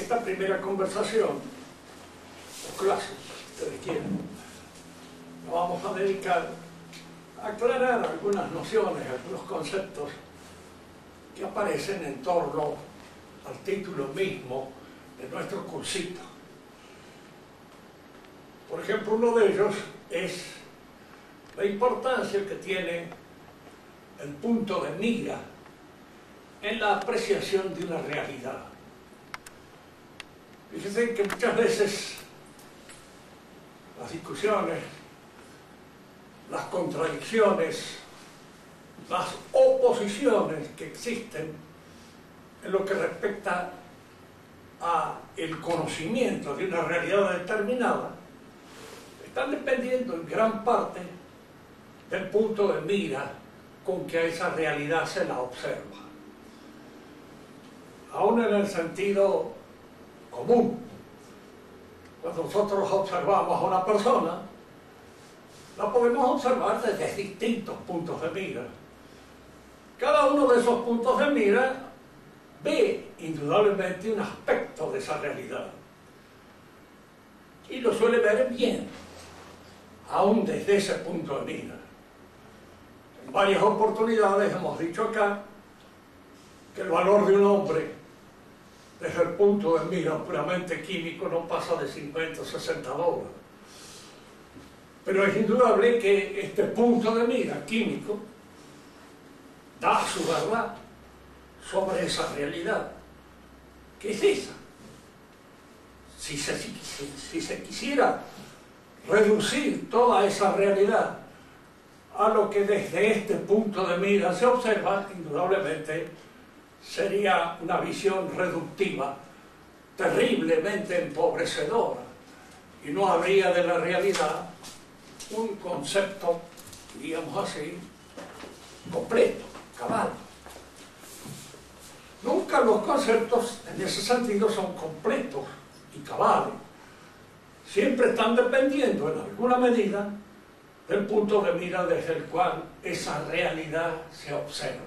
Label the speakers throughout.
Speaker 1: esta primera conversación, o clase, si ustedes quieren, nos vamos a dedicar a aclarar algunas nociones, algunos conceptos que aparecen en torno al título mismo de nuestro cursito. Por ejemplo, uno de ellos es la importancia que tiene el punto de mira en la apreciación de una realidad. Fíjense que muchas veces las discusiones, las contradicciones, las oposiciones que existen en lo que respecta a el conocimiento de una realidad determinada están dependiendo en gran parte del punto de mira con que a esa realidad se la observa. Aún en el sentido común, cuando nosotros observamos a una persona, la podemos observar desde distintos puntos de mira. Cada uno de esos puntos de mira ve indudablemente un aspecto de esa realidad y lo suele ver bien, aún desde ese punto de mira. En varias oportunidades hemos dicho acá que el valor de un hombre desde el punto de mira puramente químico no pasa de 50 o 60 dólares. Pero es indudable que este punto de mira químico da su verdad sobre esa realidad. ¿Qué es esa? Si se quisiera reducir toda esa realidad a lo que desde este punto de mira se observa, indudablemente sería una visión reductiva, terriblemente empobrecedora, y no habría de la realidad un concepto, diríamos así, completo, cabal. Nunca los conceptos en ese sentido son completos y cabales. Siempre están dependiendo en alguna medida del punto de mira desde el cual esa realidad se observa.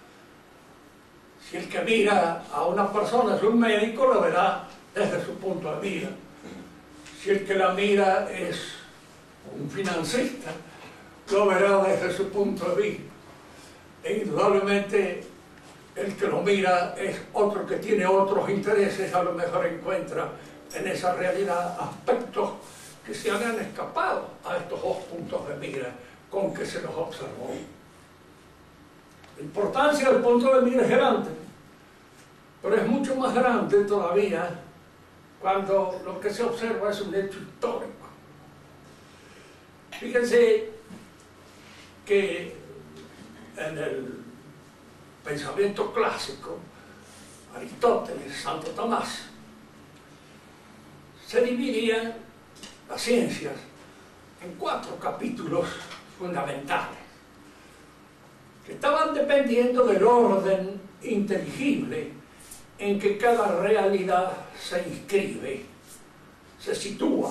Speaker 1: Si el que mira a una persona es un médico, lo verá desde su punto de mira. Si el que la mira es un financista, lo verá desde su punto de vista. E indudablemente el que lo mira es otro que tiene otros intereses, a lo mejor encuentra en esa realidad aspectos que se han escapado a estos dos puntos de mira con que se los observó. La importancia del punto de mira es grande, pero es mucho más grande todavía cuando lo que se observa es un hecho histórico. Fíjense que en el pensamiento clásico, Aristóteles, Santo Tomás, se dividían las ciencias en 4 capítulos fundamentales que estaban dependiendo del orden inteligible en que cada realidad se inscribe, se sitúa.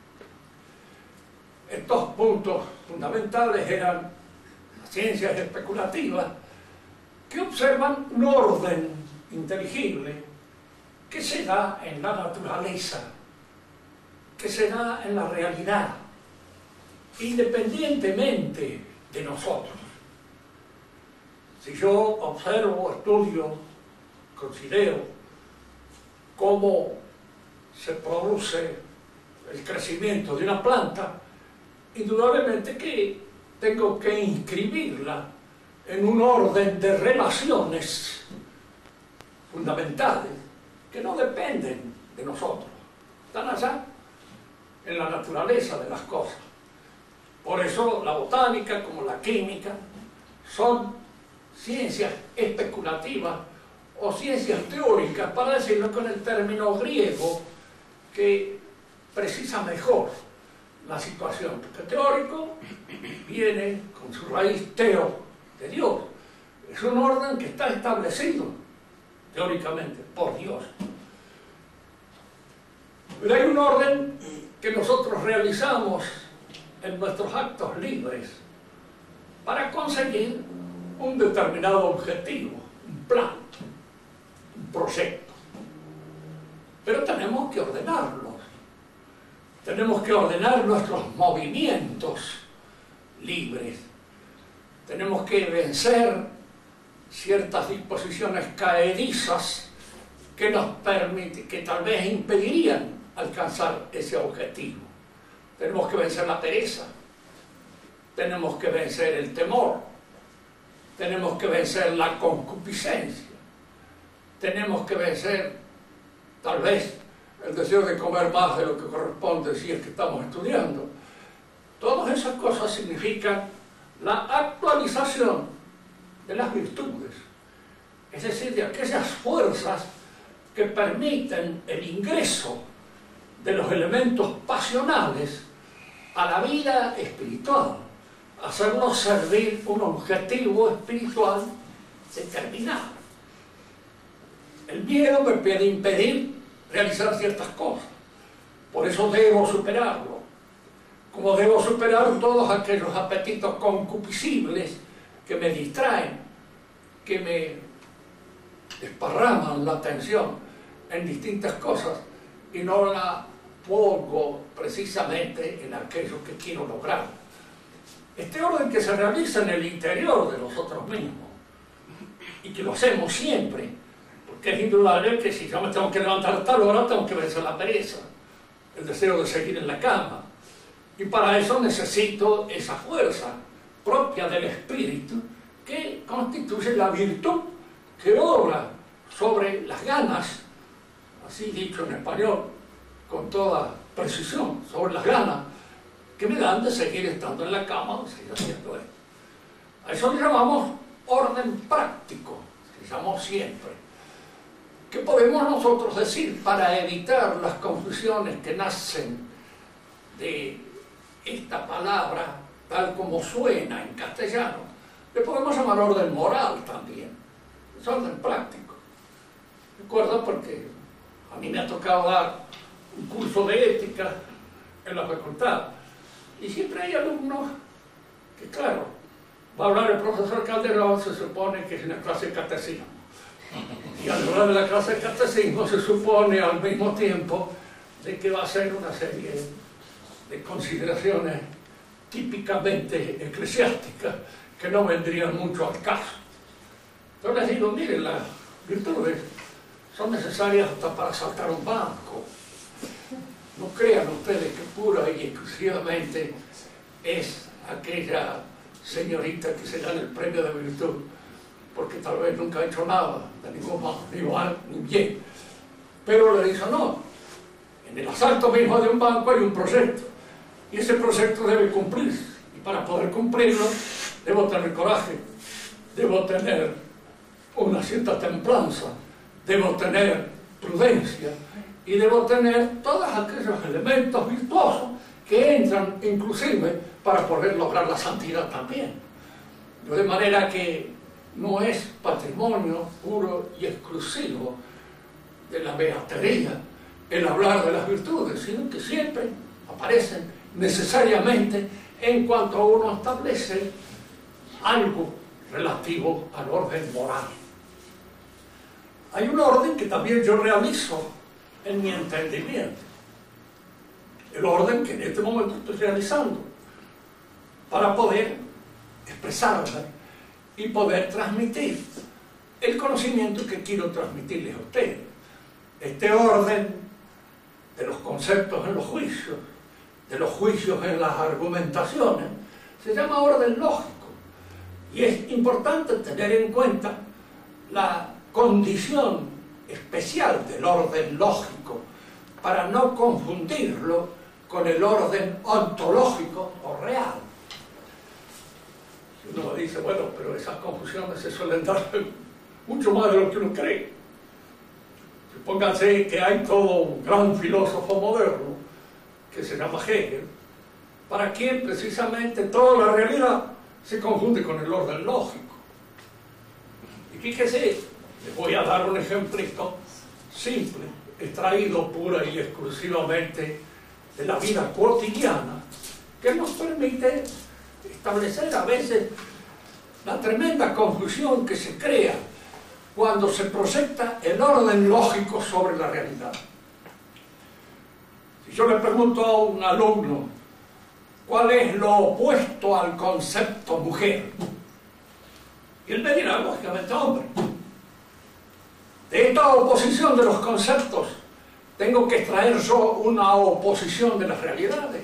Speaker 1: Estos puntos fundamentales eran las ciencias especulativas, que observan un orden inteligible que se da en la naturaleza, que se da en la realidad, independientemente de nosotros. Si yo observo, estudio, considero cómo se produce el crecimiento de una planta, indudablemente que tengo que inscribirla en un orden de relaciones fundamentales que no dependen de nosotros, están allá en la naturaleza de las cosas. Por eso la botánica como la química son ciencias especulativas o ciencias teóricas, para decirlo con el término griego que precisa mejor la situación, porque teórico viene con su raíz teo, de Dios. Es un orden que está establecido teóricamente por Dios. Pero hay un orden que nosotros realizamos en nuestros actos libres para conseguir un determinado objetivo, un plan, un proyecto. pero tenemos que ordenarlos. Tenemos que ordenar nuestros movimientos libres. Tenemos que vencer ciertas disposiciones caedizas que nos permiten, que tal vez impedirían alcanzar ese objetivo. Tenemos que vencer la pereza, tenemos que vencer el temor, tenemos que vencer la concupiscencia, tenemos que vencer tal vez el deseo de comer más de lo que corresponde si es que estamos estudiando. Todas esas cosas significan la actualización de las virtudes, es decir, de aquellas fuerzas que permiten el ingreso de los elementos pasionales a la vida espiritual, hacernos servir un objetivo espiritual determinado. El miedo me puede impedir realizar ciertas cosas, por eso debo superarlo, como debo superar todos aquellos apetitos concupiscibles que me distraen, que me desparraman la atención en distintas cosas y no la pongo precisamente en aquello que quiero lograr. Este orden que se realiza en el interior de nosotros mismos y que lo hacemos siempre, porque es indudable que si yo me tengo que levantar a tal hora, tengo que vencer la pereza, el deseo de seguir en la cama, y para eso necesito esa fuerza propia del espíritu que constituye la virtud que obra sobre las ganas, así dicho en español con toda precisión, sobre las ganas que me dan de seguir estando en la cama, de seguir haciendo esto. A eso le llamamos orden práctico, le llamamos siempre. ¿Qué podemos nosotros decir para evitar las confusiones que nacen de esta palabra tal como suena en castellano? Le podemos llamar orden moral también, es orden práctico. Recuerdo porque a mí me ha tocado dar un curso de ética en la facultad y siempre hay alumnos que, claro, va a hablar el profesor Calderón, se supone que es una clase de catecismo, y al hablar de la clase de catecismo se supone al mismo tiempo de que va a ser una serie de consideraciones típicamente eclesiásticas que no vendrían mucho al caso. Entonces les digo, miren, las virtudes son necesarias hasta para saltar un banco. No crean ustedes que pura y exclusivamente es aquella señorita que se gana el premio de virtud, porque tal vez nunca ha hecho nada, de ningún mal, ni mal, ni bien. Pero le dice, no, en el asalto mismo de un banco hay un proyecto, y ese proyecto debe cumplirse, y para poder cumplirlo debo tener coraje, debo tener una cierta templanza, debo tener prudencia, y debo tener todos aquellos elementos virtuosos que entran inclusive para poder lograr la santidad también. De manera que no es patrimonio puro y exclusivo de la beatería el hablar de las virtudes, sino que siempre aparecen necesariamente en cuanto uno establece algo relativo al orden moral. Hay un orden que también yo realizo en mi entendimiento, el orden que en este momento estoy realizando para poder expresarme y poder transmitir el conocimiento que quiero transmitirles a ustedes. Este orden de los conceptos en los juicios, de los juicios en las argumentaciones, se llama orden lógico, y es importante tener en cuenta la condición especial del orden lógico para no confundirlo con el orden ontológico o real. Si uno dice, bueno, pero esas confusiones se suelen dar mucho más de lo que uno cree. Supónganse que hay todo un gran filósofo moderno que se llama Hegel, para quien precisamente toda la realidad se confunde con el orden lógico. Y fíjese, les voy a dar un ejemplito simple, extraído pura y exclusivamente de la vida cotidiana, que nos permite establecer a veces la tremenda confusión que se crea cuando se proyecta el orden lógico sobre la realidad. yo le pregunto a un alumno, ¿cuál es lo opuesto al concepto mujer? Y él me dirá, lógicamente, hombre. De esta oposición de los conceptos, tengo que extraer yo una oposición de las realidades.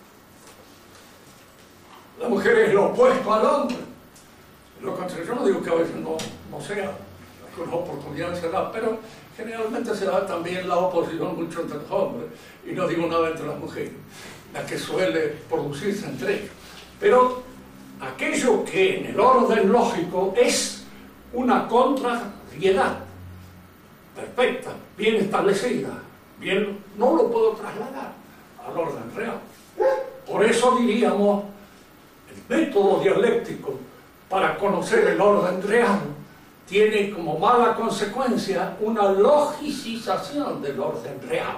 Speaker 1: La mujer es lo opuesto al hombre. Lo contrario, yo no digo que a veces no sea, algunas oportunidades se da, pero generalmente se da también la oposición mucho entre los hombres, y no digo nada entre las mujeres, la que suele producirse entre ellos. Pero aquello que en el orden lógico es una contrariedad perfecta, bien establecida, bien, no lo puedo trasladar al orden real. Por eso diríamos, el método dialéctico para conocer el orden real tiene como mala consecuencia una logicización del orden real.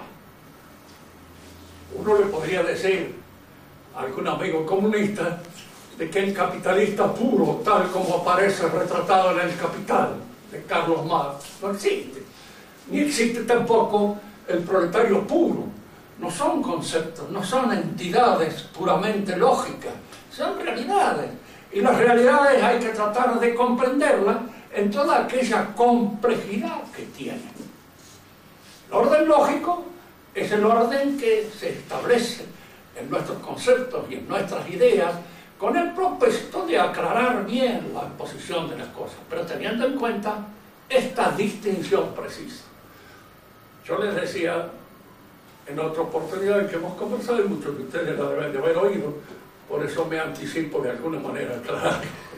Speaker 1: Uno le podría decir a algún amigo comunista de que el capitalista puro, tal como aparece retratado en El Capital de Carlos Marx, no existe. Ni existe tampoco el proletario puro. No son conceptos, no son entidades puramente lógicas, son realidades. Y las realidades hay que tratar de comprenderlas en toda aquella complejidad que tienen. El orden lógico es el orden que se establece en nuestros conceptos y en nuestras ideas con el propósito de aclarar bien la posición de las cosas, pero teniendo en cuenta esta distinción precisa. Yo les decía en otra oportunidad en que hemos conversado, y muchos de ustedes la deben de haber oído, por eso me anticipo de alguna manera, claro.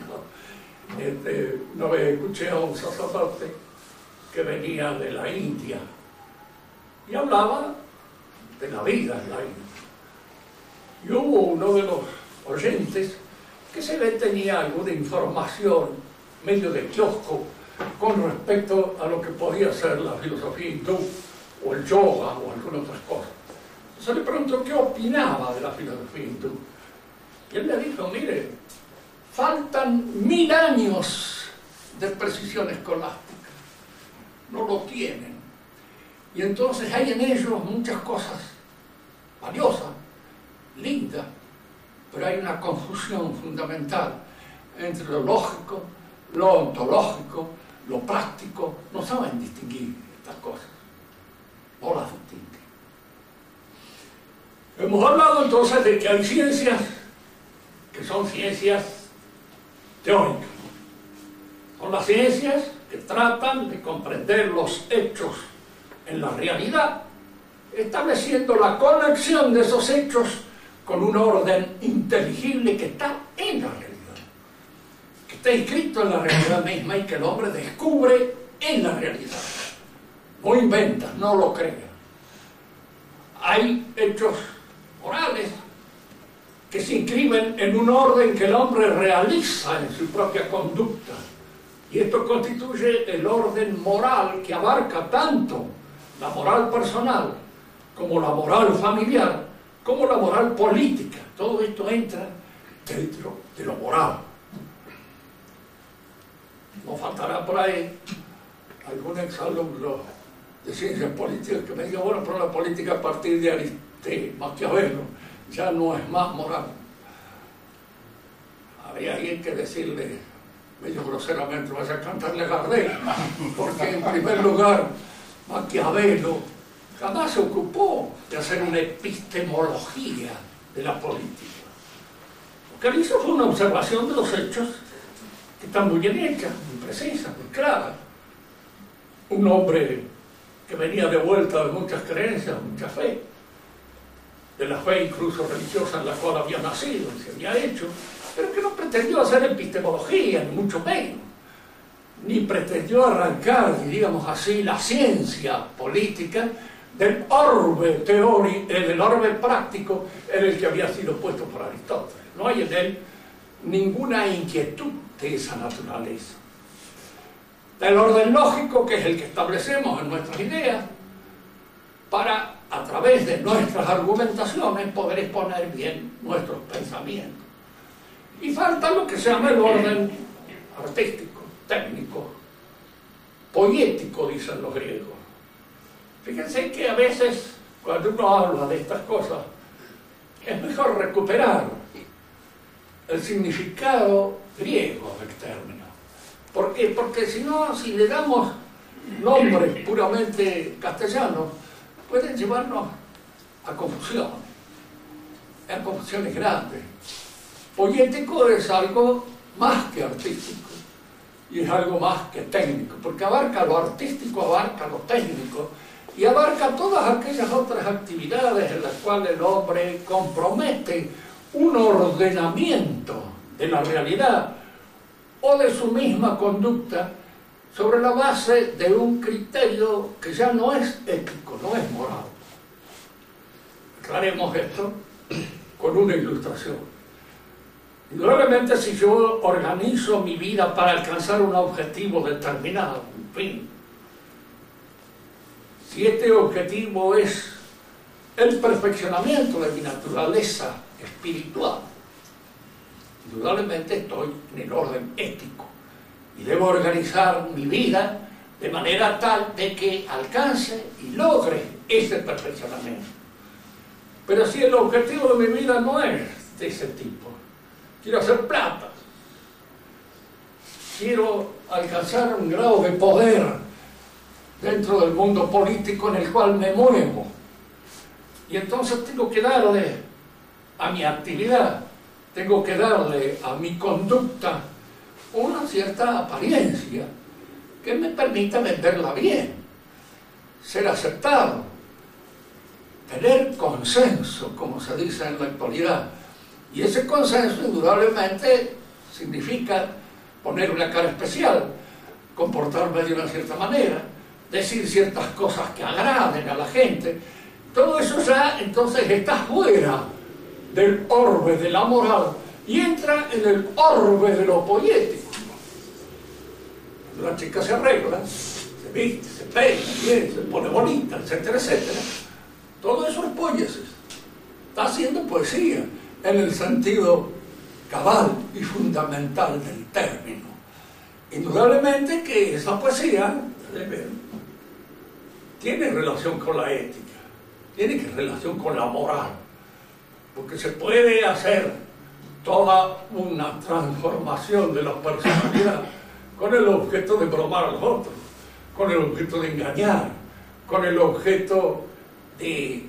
Speaker 1: Una vez escuché a un sacerdote que venía de la India y hablaba de la vida en la India. Y hubo uno de los oyentes que se le tenía alguna información medio de kiosco con respecto a lo que podía ser la filosofía hindú o el yoga o alguna otra cosa. Entonces le preguntó qué opinaba de la filosofía hindú. Y él le dijo, mire, faltan 1000 años de precisión escolástica. No lo tienen. Y entonces hay en ellos muchas cosas valiosas, lindas, pero hay una confusión fundamental entre lo lógico, lo ontológico, lo práctico. No saben distinguir estas cosas. No las distinguen. Hemos hablado entonces de que hay ciencias que son ciencias teóricas. Son las ciencias que tratan de comprender los hechos en la realidad, estableciendo la conexión de esos hechos con un orden inteligible que está en la realidad, que está inscrito en la realidad misma y que el hombre descubre en la realidad. No inventa, no lo crea. Hay hechos morales que se inscriben en un orden que el hombre realiza en su propia conducta. Y esto constituye el orden moral que abarca tanto la moral personal como la moral familiar, como la moral política. Todo esto entra dentro de lo moral. No faltará por ahí algún exalumno de ciencias políticas que me diga, bueno, pero la política a partir de Maquiavelo ya no es más moral. Habría alguien que decirle medio groseramente, vas a cantarle Gardel, porque en primer lugar Maquiavelo jamás se ocupó de hacer una epistemología de la política. Lo que él hizo fue una observación de los hechos que están muy bien hechas, muy precisas, muy claras. Un hombre que venía de vuelta de muchas creencias, mucha fe, de la fe incluso religiosa en la cual había nacido y se había hecho, pero que no pretendió hacer epistemología, ni mucho menos, ni pretendió arrancar, diríamos así, la ciencia política del orbe teórico, del orbe práctico en el que había sido puesto por Aristóteles. No hay en él ninguna inquietud de esa naturaleza. Del orden lógico, que es el que establecemos en nuestras ideas, para, a través de nuestras argumentaciones, poder exponer bien nuestros pensamientos. Y falta lo que se llama el orden artístico, técnico, poético, dicen los griegos. Fíjense que a veces cuando uno habla de estas cosas, es mejor recuperar el significado griego del término. ¿Por qué? Porque si no, si le damos nombres puramente castellanos, pueden llevarnos a confusiones grandes. Poético es algo más que artístico y es algo más que técnico, porque abarca lo artístico, abarca lo técnico y abarca todas aquellas otras actividades en las cuales el hombre compromete un ordenamiento de la realidad o de su misma conducta sobre la base de un criterio que ya no es ético, no es moral. Aclaremos esto con una ilustración. Indudablemente, si yo organizo mi vida para alcanzar un objetivo determinado, en fin, si este objetivo es el perfeccionamiento de mi naturaleza espiritual, indudablemente estoy en el orden ético y debo organizar mi vida de manera tal de que alcance y logre ese perfeccionamiento. Pero si el objetivo de mi vida no es de ese tipo, quiero hacer plata, quiero alcanzar un grado de poder dentro del mundo político en el cual me muevo, y entonces tengo que darle a mi actividad, tengo que darle a mi conducta una cierta apariencia que me permita venderla bien, ser aceptado, tener consenso, como se dice en la actualidad. Y ese consenso indudablemente significa poner una cara especial, comportarme de una cierta manera, decir ciertas cosas que agraden a la gente. Todo eso ya entonces está fuera del orbe de la moral y entra en el orbe de lo poético. La chica se arregla, se viste, se peina, se pone bonita, etcétera, etcétera. Todo eso es poiesis. Está haciendo poesía en el sentido cabal y fundamental del término. Indudablemente que esa poesía tiene relación con la ética, tiene relación con la moral, porque se puede hacer toda una transformación de la personalidad con el objeto de bromar a los otros, con el objeto de engañar, con el objeto de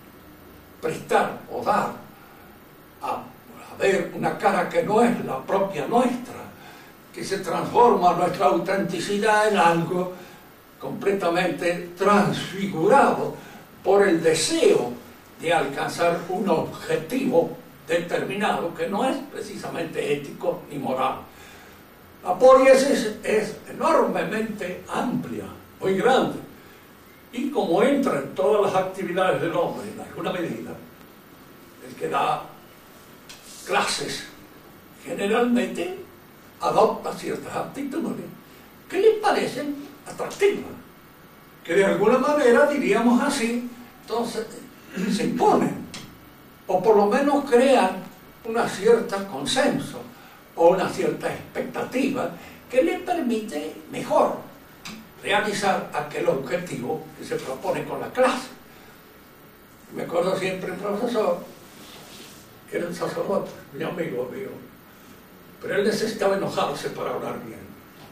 Speaker 1: prestar o dar a ver una cara que no es la propia nuestra, que se transforma nuestra autenticidad en algo completamente transfigurado por el deseo de alcanzar un objetivo determinado que no es precisamente ético ni moral. La poiesis es enormemente amplia, muy grande, y como entra en todas las actividades del hombre en alguna medida, el que da clases generalmente adopta ciertas actitudes que le parecen atractivas, que de alguna manera, diríamos así, entonces se imponen, o por lo menos crean una cierta consenso o una cierta expectativa que le permite mejor realizar aquel objetivo que se propone con la clase. Me acuerdo siempre un profesor, que era el sacerdote, mi amigo mío, pero él necesitaba enojarse para hablar bien.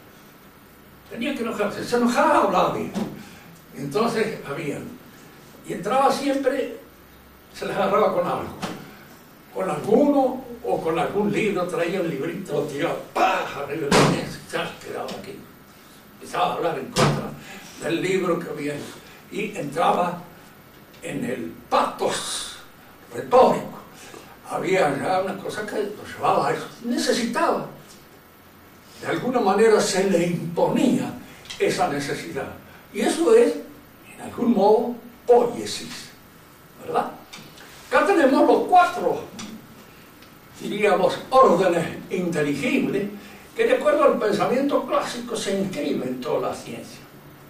Speaker 1: Tenía que enojarse, se enojaba, hablaba bien. Entonces y entraba siempre, se les agarraba con algo, con alguno o con algún libro, traía un librito, lo tiraba, ¡pah!, arriba de la mesa, ya quedaba aquí. Empezaba a hablar en contra del libro que había, y entraba en el patos retórico. Había ya una cosa que lo llevaba a eso, necesitaba. De alguna manera se le imponía esa necesidad. Y eso es, en algún modo, poiesis, ¿verdad? Acá tenemos los 4, diríamos, órdenes inteligibles que, de acuerdo al pensamiento clásico, se inscriben en toda la ciencia.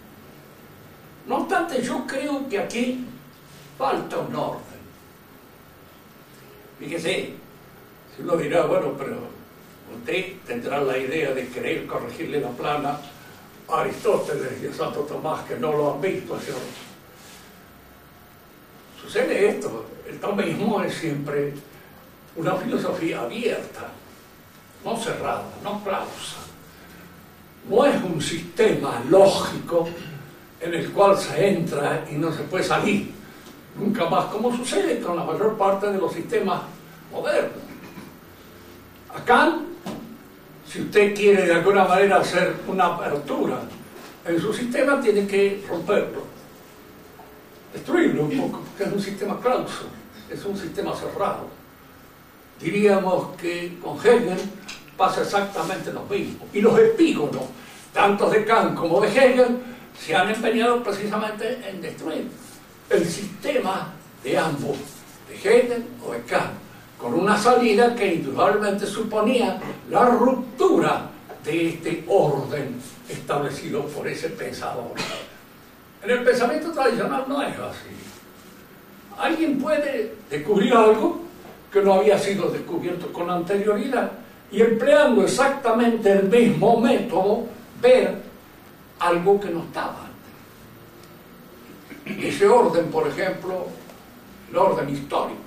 Speaker 1: No obstante, yo creo que aquí falta un orden. Fíjese, si uno dirá, bueno, pero usted tendrá la idea de querer corregirle la plana a Aristóteles y a Santo Tomás, que no lo han visto, ¿cierto? Sucede esto, el tomismo es siempre una filosofía abierta, no cerrada, no clausa. No es un sistema lógico en el cual se entra y no se puede salir nunca más, como sucede con la mayor parte de los sistemas modernos. Acá, si usted quiere de alguna manera hacer una apertura en su sistema, tiene que romperlo, destruirlo un poco, porque es un sistema clauso, es un sistema cerrado. Diríamos que con Hegel pasa exactamente lo mismo. Y los epígonos, tanto de Kant como de Hegel, se han empeñado precisamente en destruir el sistema de ambos, de Hegel o de Kant, con una salida que indudablemente suponía la ruptura de este orden establecido por ese pensador. En el pensamiento tradicional no es así. Alguien puede descubrir algo que no había sido descubierto con anterioridad y empleando exactamente el mismo método ver algo que no estaba antes. Ese orden, por ejemplo, el orden histórico,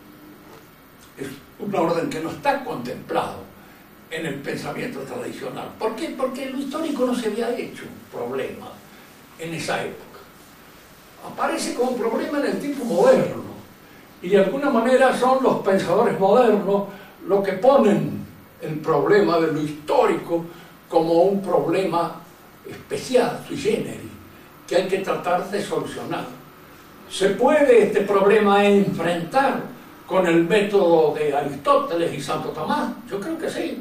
Speaker 1: es un orden que no está contemplado en el pensamiento tradicional. ¿Por qué? Porque lo histórico no se había hecho un problema en esa época. Aparece como un problema en el tiempo moderno y de alguna manera son los pensadores modernos los que ponen el problema de lo histórico como un problema especial, sui generis, que hay que tratar de solucionar. ¿Se puede este problema enfrentar con el método de Aristóteles y Santo Tomás? Yo creo que sí,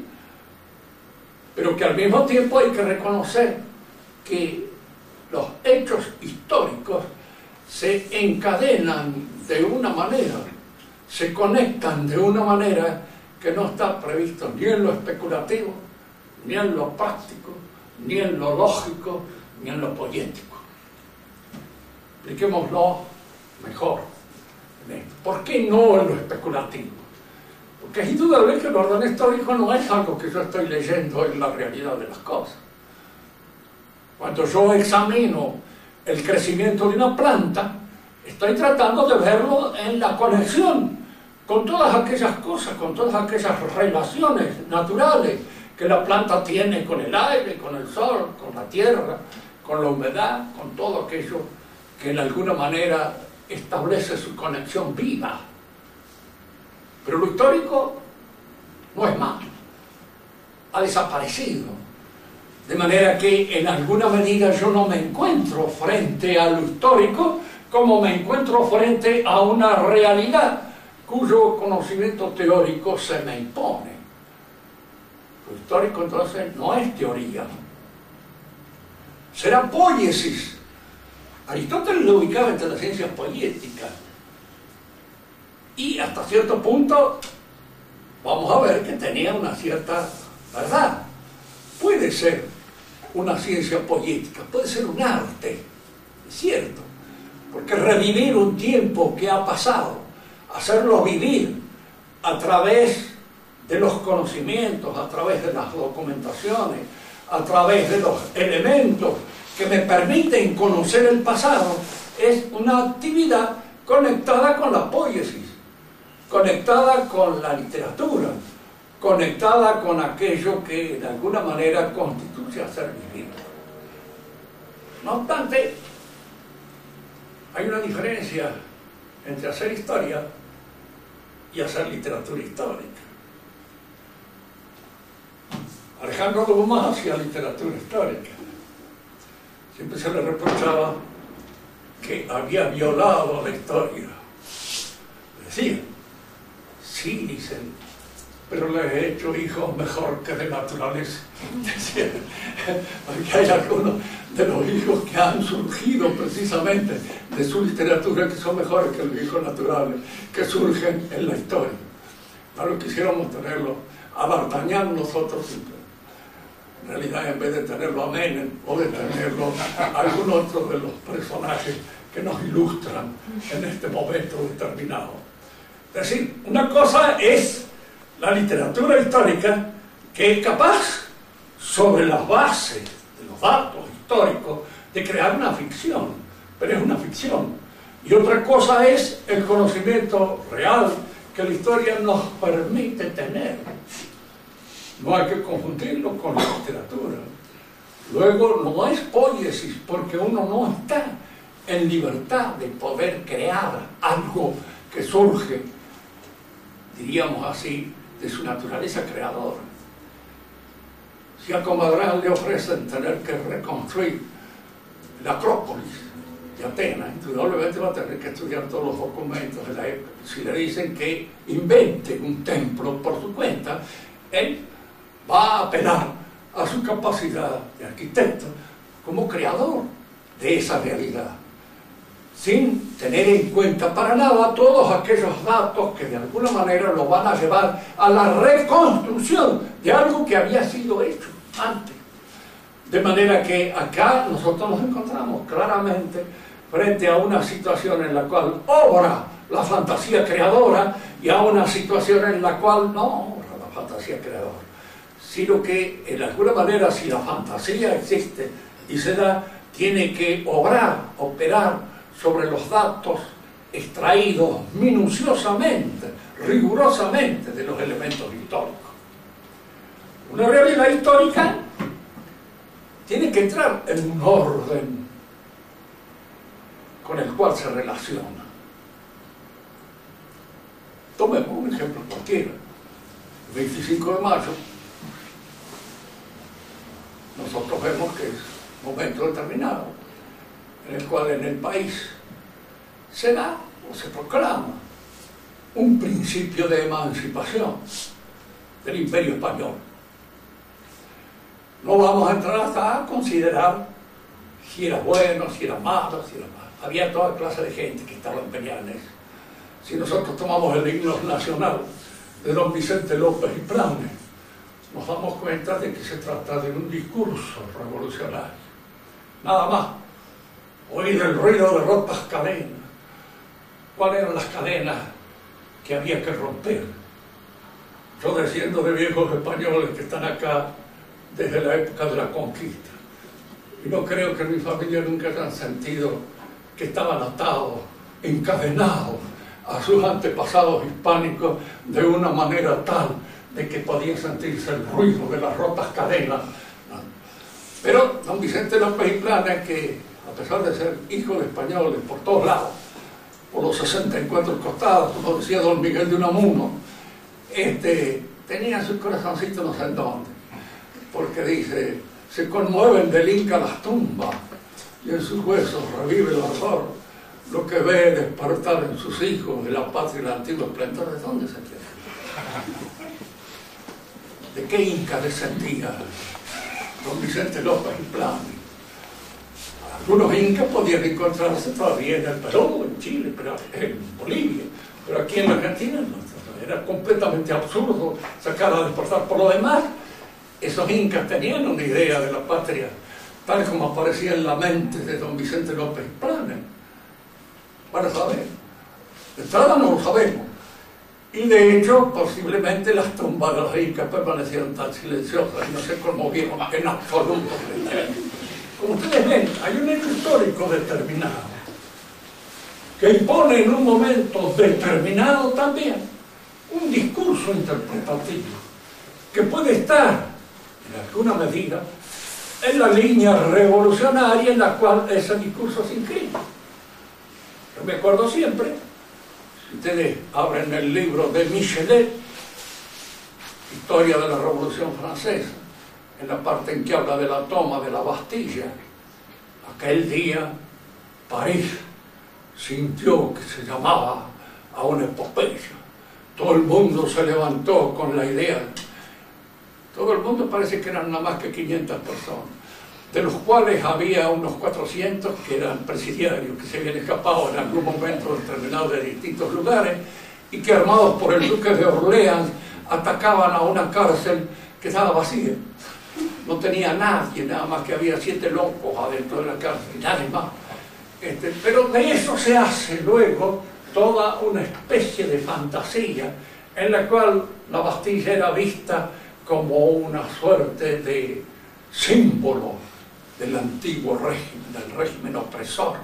Speaker 1: pero que al mismo tiempo hay que reconocer que los hechos históricos se encadenan de una manera, se conectan de una manera que no está previsto ni en lo especulativo, ni en lo práctico, ni en lo lógico, ni en lo poético. Expliquémoslo mejor. ¿Por qué no en lo especulativo? Porque es indudable que el orden histórico no es algo que yo estoy leyendo en la realidad de las cosas. Cuando yo examino el crecimiento de una planta, estoy tratando de verlo en la conexión con todas aquellas cosas, con todas aquellas relaciones naturales que la planta tiene con el aire, con el sol, con la tierra, con la humedad, con todo aquello que en alguna manera establece su conexión viva. Pero lo histórico no es más, ha desaparecido. De manera que en alguna medida yo no me encuentro frente a lo histórico como me encuentro frente a una realidad cuyo conocimiento teórico se me impone. Lo histórico entonces no es teoría, será poiesis. Aristóteles lo ubicaba entre las ciencias poéticas y hasta cierto punto vamos a ver que tenía una cierta verdad. Puede ser una ciencia poética, puede ser un arte, es cierto, porque revivir un tiempo que ha pasado, hacerlo vivir a través de los conocimientos, a través de las documentaciones, a través de los elementos que me permiten conocer el pasado, es una actividad conectada con la poiesis, conectada con la literatura, conectada con aquello que de alguna manera constituye hacer vivir. No obstante, hay una diferencia entre hacer historia y hacer literatura histórica. Alejandro Dumas hacía literatura histórica. Siempre se le reprochaba que había violado la historia. Decía, sí, dicen, pero les he hecho hijos mejor que de naturaleza. Decía, porque hay algunos de los hijos que han surgido precisamente de su literatura que son mejores que los hijos naturales, que surgen en la historia. Claro, quisiéramos tenerlo a D'Artagnan nosotros siempre. En realidad, en vez de tenerlo a Menem o de tenerlo a algún otro de los personajes que nos ilustran en este momento determinado. Es decir, una cosa es la literatura histórica que es capaz, sobre las bases de los datos históricos, de crear una ficción, pero es una ficción. Y otra cosa es el conocimiento real que la historia nos permite tener. No hay que confundirlo con la literatura. Luego, no es poiesis, porque uno no está en libertad de poder crear algo que surge, diríamos así, de su naturaleza creadora. Si a Comadrán le ofrecen tener que reconstruir la Acrópolis de Atenas, indudablemente va a tener que estudiar todos los documentos de la época. Si le dicen que invente un templo por su cuenta, él va a apelar a su capacidad de arquitecto como creador de esa realidad, sin tener en cuenta para nada todos aquellos datos que de alguna manera lo van a llevar a la reconstrucción de algo que había sido hecho antes. De manera que acá nosotros nos encontramos claramente frente a una situación en la cual obra la fantasía creadora y a una situación en la cual no obra la fantasía creadora, sino que en alguna manera, si la fantasía existe y se da, tiene que obrar, operar sobre los datos extraídos minuciosamente, rigurosamente de los elementos históricos. Una realidad histórica tiene que entrar en un orden con el cual se relaciona. Tomemos un ejemplo cualquiera. El 25 de mayo, nosotros vemos que es un momento determinado en el cual en el país se da o se proclama un principio de emancipación del Imperio Español. No vamos a entrar hasta a considerar si era bueno, si era malo, si era malo. Había toda clase de gente que estaba empeñada en eso. Si nosotros tomamos el himno nacional de don Vicente López y Planes, nos damos cuenta de que se trata de un discurso revolucionario. Nada más. Oír el ruido de rotas cadenas. ¿Cuáles eran las cadenas que había que romper? Yo desciendo de viejos españoles que están acá desde la época de la conquista. Y no creo que en mi familia nunca hayan sentido que estaban atados, encadenados a sus antepasados hispánicos de una manera tal de que podía sentirse el ruido de las rotas cadenas. Pero don Vicente López y Planes, que a pesar de ser hijo de españoles por todos lados, por los 64 costados, como decía don Miguel de Unamuno, tenía su corazoncito no sé en dónde, porque dice, se conmueven del Inca las tumbas y en sus huesos revive el ardor, lo que ve despertar en sus hijos de la patria y el antiguo esplendor. ¿De dónde se quiere? ¿De qué Inca descendía don Vicente López y Planes? Algunos incas podían encontrarse todavía en el Perú, en Chile, pero en Bolivia, pero aquí en la Argentina no, era completamente absurdo sacar a despertar. Por lo demás, esos incas tenían una idea de la patria tal como aparecía en la mente de don Vicente López y Planes. Para saber, de entrada no lo sabemos, y de hecho posiblemente las tumbas de los incas permanecieron tan silenciosas y no se conmovieron en absoluto. Como ustedes ven, hay un hecho histórico determinado que impone en un momento determinado también un discurso interpretativo que puede estar en alguna medida en la línea revolucionaria en la cual ese discurso se inscribe. Yo me acuerdo siempre, si ustedes abren el libro de Michelet, Historia de la Revolución Francesa, en la parte en que habla de la toma de la Bastilla, aquel día París sintió que se llamaba a una epopeya. Todo el mundo se levantó con la idea. Todo el mundo parece que eran nada más que 500 personas, de los cuales había unos 400 que eran presidiarios, que se habían escapado en algún momento determinado de distintos lugares y que, armados por el duque de Orleans, atacaban a una cárcel que estaba vacía. No tenía nadie, nada más que había 7 locos adentro de la cárcel y nadie más. Pero de eso se hace luego toda una especie de fantasía en la cual la Bastilla era vista como una suerte de símbolo del antiguo régimen, del régimen opresor,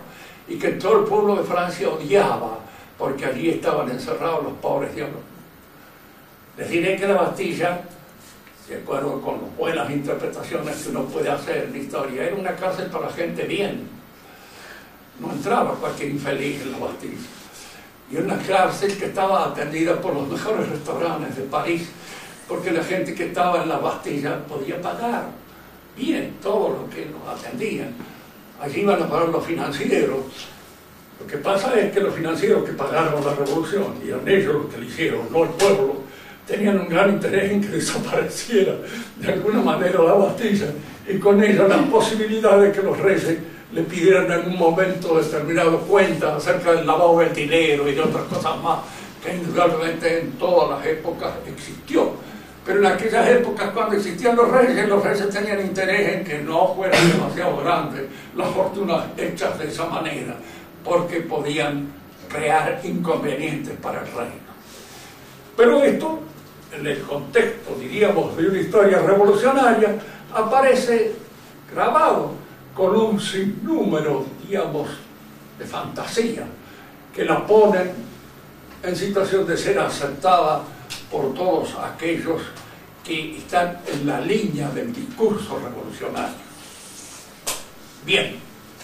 Speaker 1: y que todo el pueblo de Francia odiaba, porque allí estaban encerrados los pobres diablos. Les diré que la Bastilla, de acuerdo con las buenas interpretaciones que uno puede hacer en la historia, era una cárcel para gente bien. No entraba cualquier infeliz en la Bastilla. Y una cárcel que estaba atendida por los mejores restaurantes de París, porque la gente que estaba en la Bastilla podía pagar bien todo lo que nos atendían. Allí iban a pagar los financieros. Lo que pasa es que los financieros que pagaron la revolución, y eran ellos los que lo hicieron, no el pueblo, tenían un gran interés en que desapareciera de alguna manera la Bastilla, y con ello la posibilidad de que los reyes le pidieran en un momento determinado cuentas acerca del lavado del dinero y de otras cosas más, que indudablemente en todas las épocas existió. Pero en aquellas épocas, cuando existían los reyes tenían interés en que no fueran demasiado grandes las fortunas hechas de esa manera, porque podían crear inconvenientes para el reino. Pero esto, en el contexto, diríamos, de una historia revolucionaria, aparece grabado con un sinnúmero, digamos, de fantasía, que la ponen en situación de ser aceptada por todos aquellos que están en la línea del discurso revolucionario. Bien,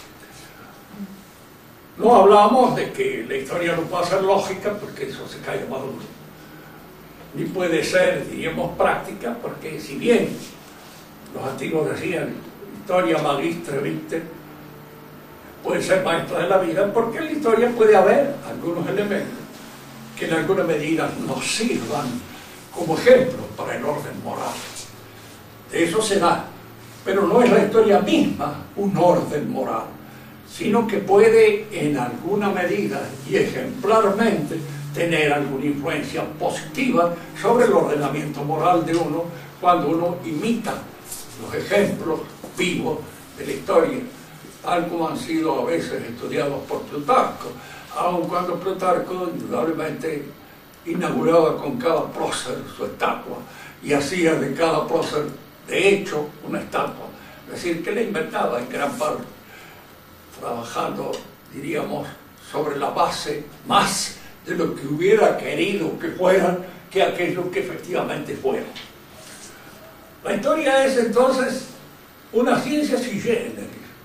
Speaker 1: no hablamos de que la historia no pueda ser lógica, porque eso se cae maduro, ni puede ser, diríamos, práctica, porque si bien los antiguos decían historia magistra vitae, puede ser maestra de la vida, porque en la historia puede haber algunos elementos que en alguna medida nos sirvan como ejemplo para el orden moral. De eso se da, pero no es la historia misma un orden moral, sino que puede en alguna medida y ejemplarmente tener alguna influencia positiva sobre el ordenamiento moral de uno cuando uno imita los ejemplos vivos de la historia, tal como han sido a veces estudiados por Plutarco, aun cuando Plutarco indudablemente inauguraba con cada prócer su estatua y hacía de cada prócer, de hecho, una estatua. Es decir, que le inventaba en gran parte, trabajando, diríamos, sobre la base más de lo que hubiera querido que fueran que aquello que efectivamente fueron. La historia es entonces una ciencia sui generis.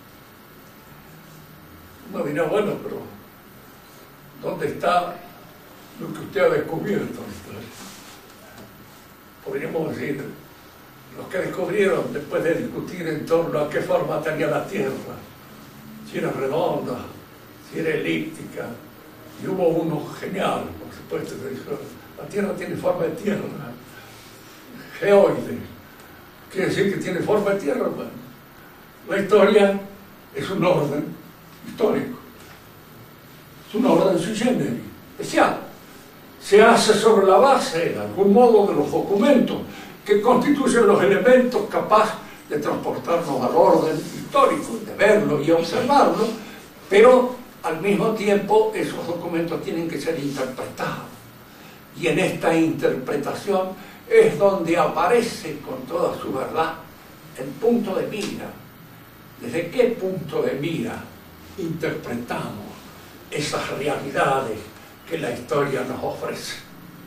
Speaker 1: Uno dirá, bueno, pero ¿dónde está lo que usted ha descubierto? Podríamos decir, los que descubrieron después de discutir en torno a qué forma tenía la Tierra, si era redonda, si era elíptica, y hubo uno genial, por supuesto, que dijo, la Tierra tiene forma de tierra, geoide, quiere decir que tiene forma de tierra. Bueno, la historia es un orden histórico, es un orden sui generis, especial. Se hace sobre la base, de algún modo, de los documentos que constituyen los elementos capaces de transportarnos al orden histórico, de verlo y observarlo, pero al mismo tiempo esos documentos tienen que ser interpretados. Y en esta interpretación es donde aparece con toda su verdad el punto de mira. ¿Desde qué punto de mira interpretamos esas realidades que la historia nos ofrece?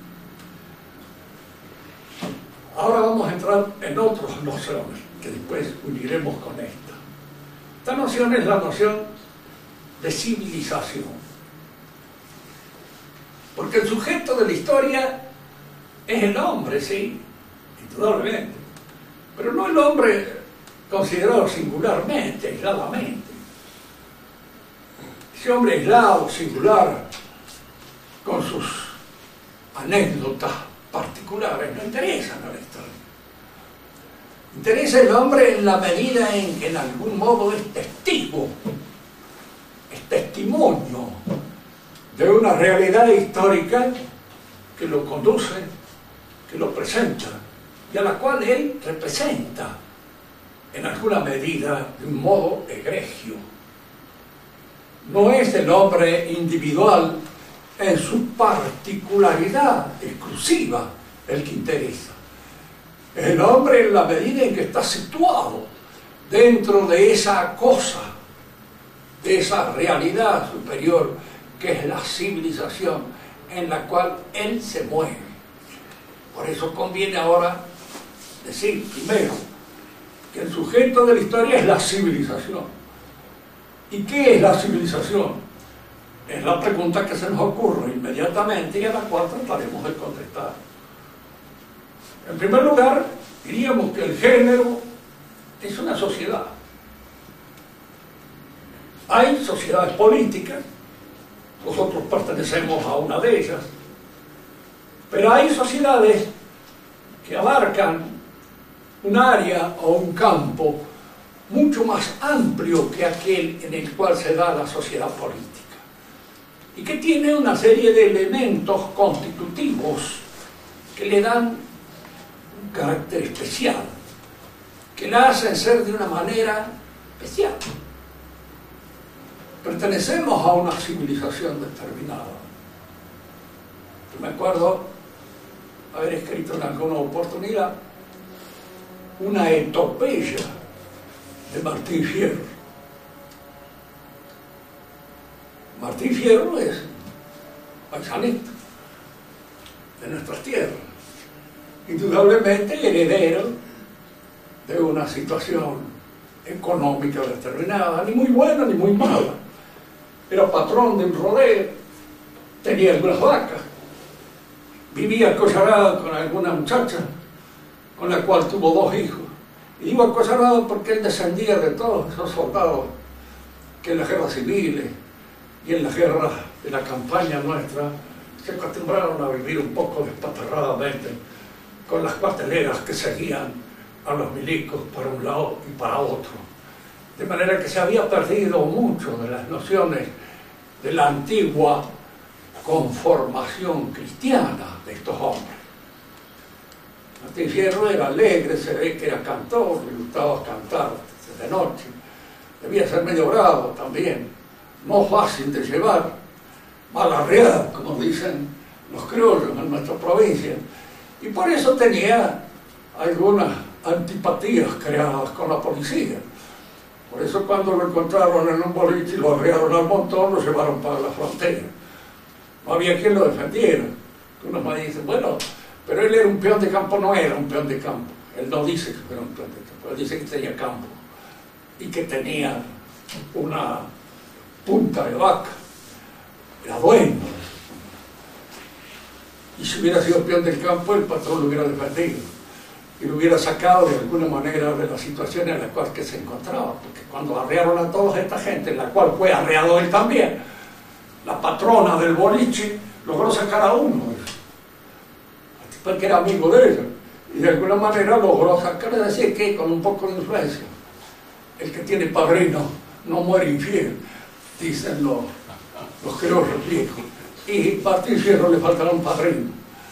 Speaker 1: Ahora vamos a entrar en otras nociones que después uniremos con esta. Esta noción es la noción de civilización, porque el sujeto de la historia es el hombre, sí, indudablemente, pero no el hombre considerado singularmente, aisladamente. Ese hombre aislado, singular, con sus anécdotas particulares, no interesan a la historia. Interesa el hombre en la medida en que en algún modo es testigo, es testimonio de una realidad histórica que lo conduce, que lo presenta y a la cual él representa en alguna medida de un modo egregio. No es el hombre individual en su particularidad exclusiva el que interesa. Es el hombre en la medida en que está situado dentro de esa cosa de esa realidad superior que es la civilización en la cual él se mueve. Por eso conviene ahora decir primero que el sujeto de la historia es la civilización. ¿Y qué es la civilización? Es la pregunta que se nos ocurre inmediatamente y a la cual trataremos de contestar. En primer lugar, diríamos que el género es una sociedad. Hay sociedades políticas, nosotros pertenecemos a una de ellas, pero hay sociedades que abarcan un área o un campo mucho más amplio que aquel en el cual se da la sociedad política y que tiene una serie de elementos constitutivos que le dan un carácter especial, que la hacen ser de una manera especial. Pertenecemos a una civilización determinada. Yo me acuerdo haber escrito en alguna oportunidad una epopeya de Martín Fierro. Martín Fierro es paisanito de nuestras tierras, indudablemente heredero de una situación económica determinada, ni muy buena ni muy mala. Era patrón de un rodeo, tenía algunas vacas, vivía acosarado con alguna muchacha con la cual tuvo 2 hijos. Y digo acosarado porque él descendía de todos esos soldados que en las guerras civiles y en las guerras de la campaña nuestra se acostumbraron a vivir un poco despatarradamente con las cuarteleras que seguían a los milicos para un lado y para otro. De manera que se había perdido mucho de las nociones de la antigua conformación cristiana de estos hombres. Martín Fierro era alegre, se ve que era cantor, le gustaba cantar de noche. Debía ser medio bravo también, no fácil de llevar, mal arreado, como dicen los criollos en nuestra provincia. Y por eso tenía algunas antipatías creadas con la policía. Por eso cuando lo encontraron en un boliche y lo arrearon al montón, lo llevaron para la frontera. No había quien lo defendiera. Unos me dicen, bueno, pero él era un peón de campo. No era un peón de campo. Él no dice que era un peón de campo, él dice que tenía campo y que tenía una punta de vaca. Era dueño. Y si hubiera sido peón del campo, el patrón lo hubiera defendido y lo hubiera sacado de alguna manera de la situación en la cual que se encontraba, porque cuando arrearon a toda esta gente, en la cual fue arreado él también, la patrona del boliche logró sacar a uno, porque era amigo de ella, y de alguna manera logró sacar, es decir, que con un poco de influencia, el que tiene padrino no muere infiel, dicen los criollos viejos, y Martín Fierro le faltará un padrino.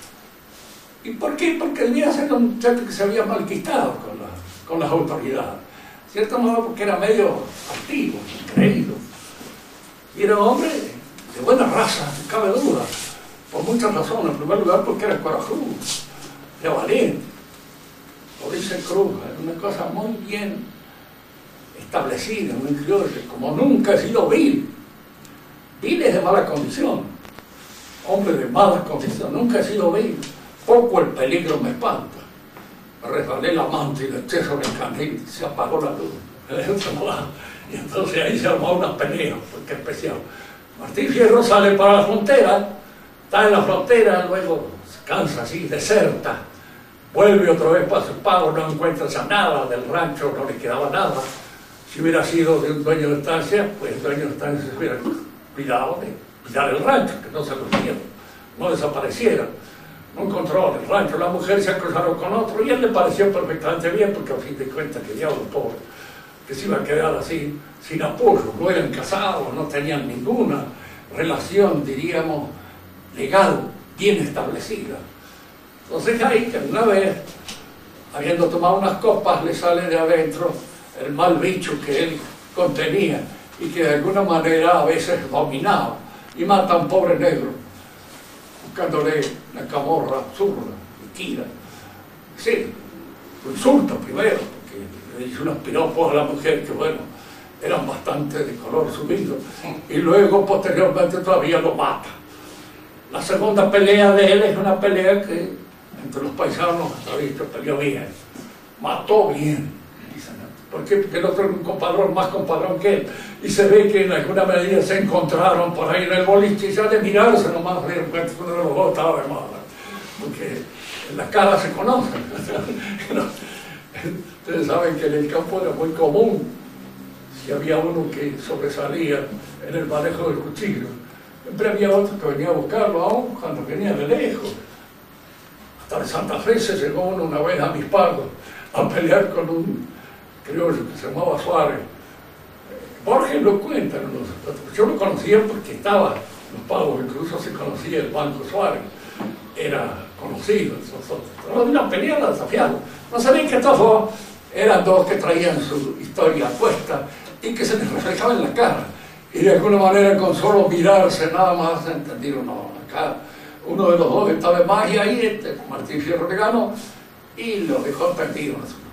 Speaker 1: ¿Y por qué? Porque debía ser un muchacho que se había malquistado con las autoridades. De cierto modo porque era medio activo, creído. Y era un hombre de buena raza, no cabe duda, por muchas razones. En primer lugar porque era corajudo, era valiente. Lo dice Cruz, era una cosa muy bien establecida, muy criolla, como nunca he sido vil. Vil es de mala condición, hombre de mala condición, nunca he sido vil. Poco el peligro me espanta. Me resbalé la manta y le eché sobre el candil, se apagó la luz. Y entonces ahí se armó una pelea, porque especial. Martín Fierro sale para la frontera, está en la frontera, luego se cansa así, deserta, vuelve otra vez para su pago, no encuentra nada, del rancho no le quedaba nada. Si hubiera sido de un dueño de estancia, pues el dueño de estancia se hubiera cuidado de cuidar el rancho, que no se lo pierda, no desapareciera. No encontró el rancho, la mujer se cruzaron con otro y él le pareció perfectamente bien porque a fin de cuentas que diablo pobre, que se iba a quedar así, sin apoyo, no eran casados, no tenían ninguna relación, diríamos, legal, bien establecida. Entonces ahí que una vez, habiendo tomado unas copas, le sale de adentro el mal bicho que él contenía y que de alguna manera a veces dominaba y mata a un pobre negro, buscándole la camorra absurda, liquida. Sí, lo insulta primero, porque le dice unos piropos a la mujer que, bueno, eran bastante de color subido, y luego posteriormente todavía lo mata. La segunda pelea de él es una pelea que entre los paisanos, ha visto, peleó bien, mató bien, ¿por qué? Porque el otro era un compadrón, más compadrón que él, y se ve que en alguna medida se encontraron por ahí en el boliche, y ya de mirarse nomás se dieron cuenta que uno de los dos estaba de moda, porque en la cara se conocen. Ustedes saben que en el campo era muy común, si había uno que sobresalía en el manejo del cuchillo, siempre había otro que venía a buscarlo, aún cuando venía de lejos. Hasta de Santa Fe se llegó uno una vez a Mis Pardos a pelear con un criollo que se llamaba Suárez. Borges lo cuenta, yo lo conocía porque estaba en Los Pagos, incluso se conocía el Banco Suárez, era conocido. Pero de una pelea la desafiaron. No sabían que todos eran dos que traían su historia puesta y que se les reflejaba en la cara. Y de alguna manera, con solo mirarse nada más, entendieron, no, acá uno de los dos estaba en magia ahí, Martín Fierro le ganó y lo dejó perdido.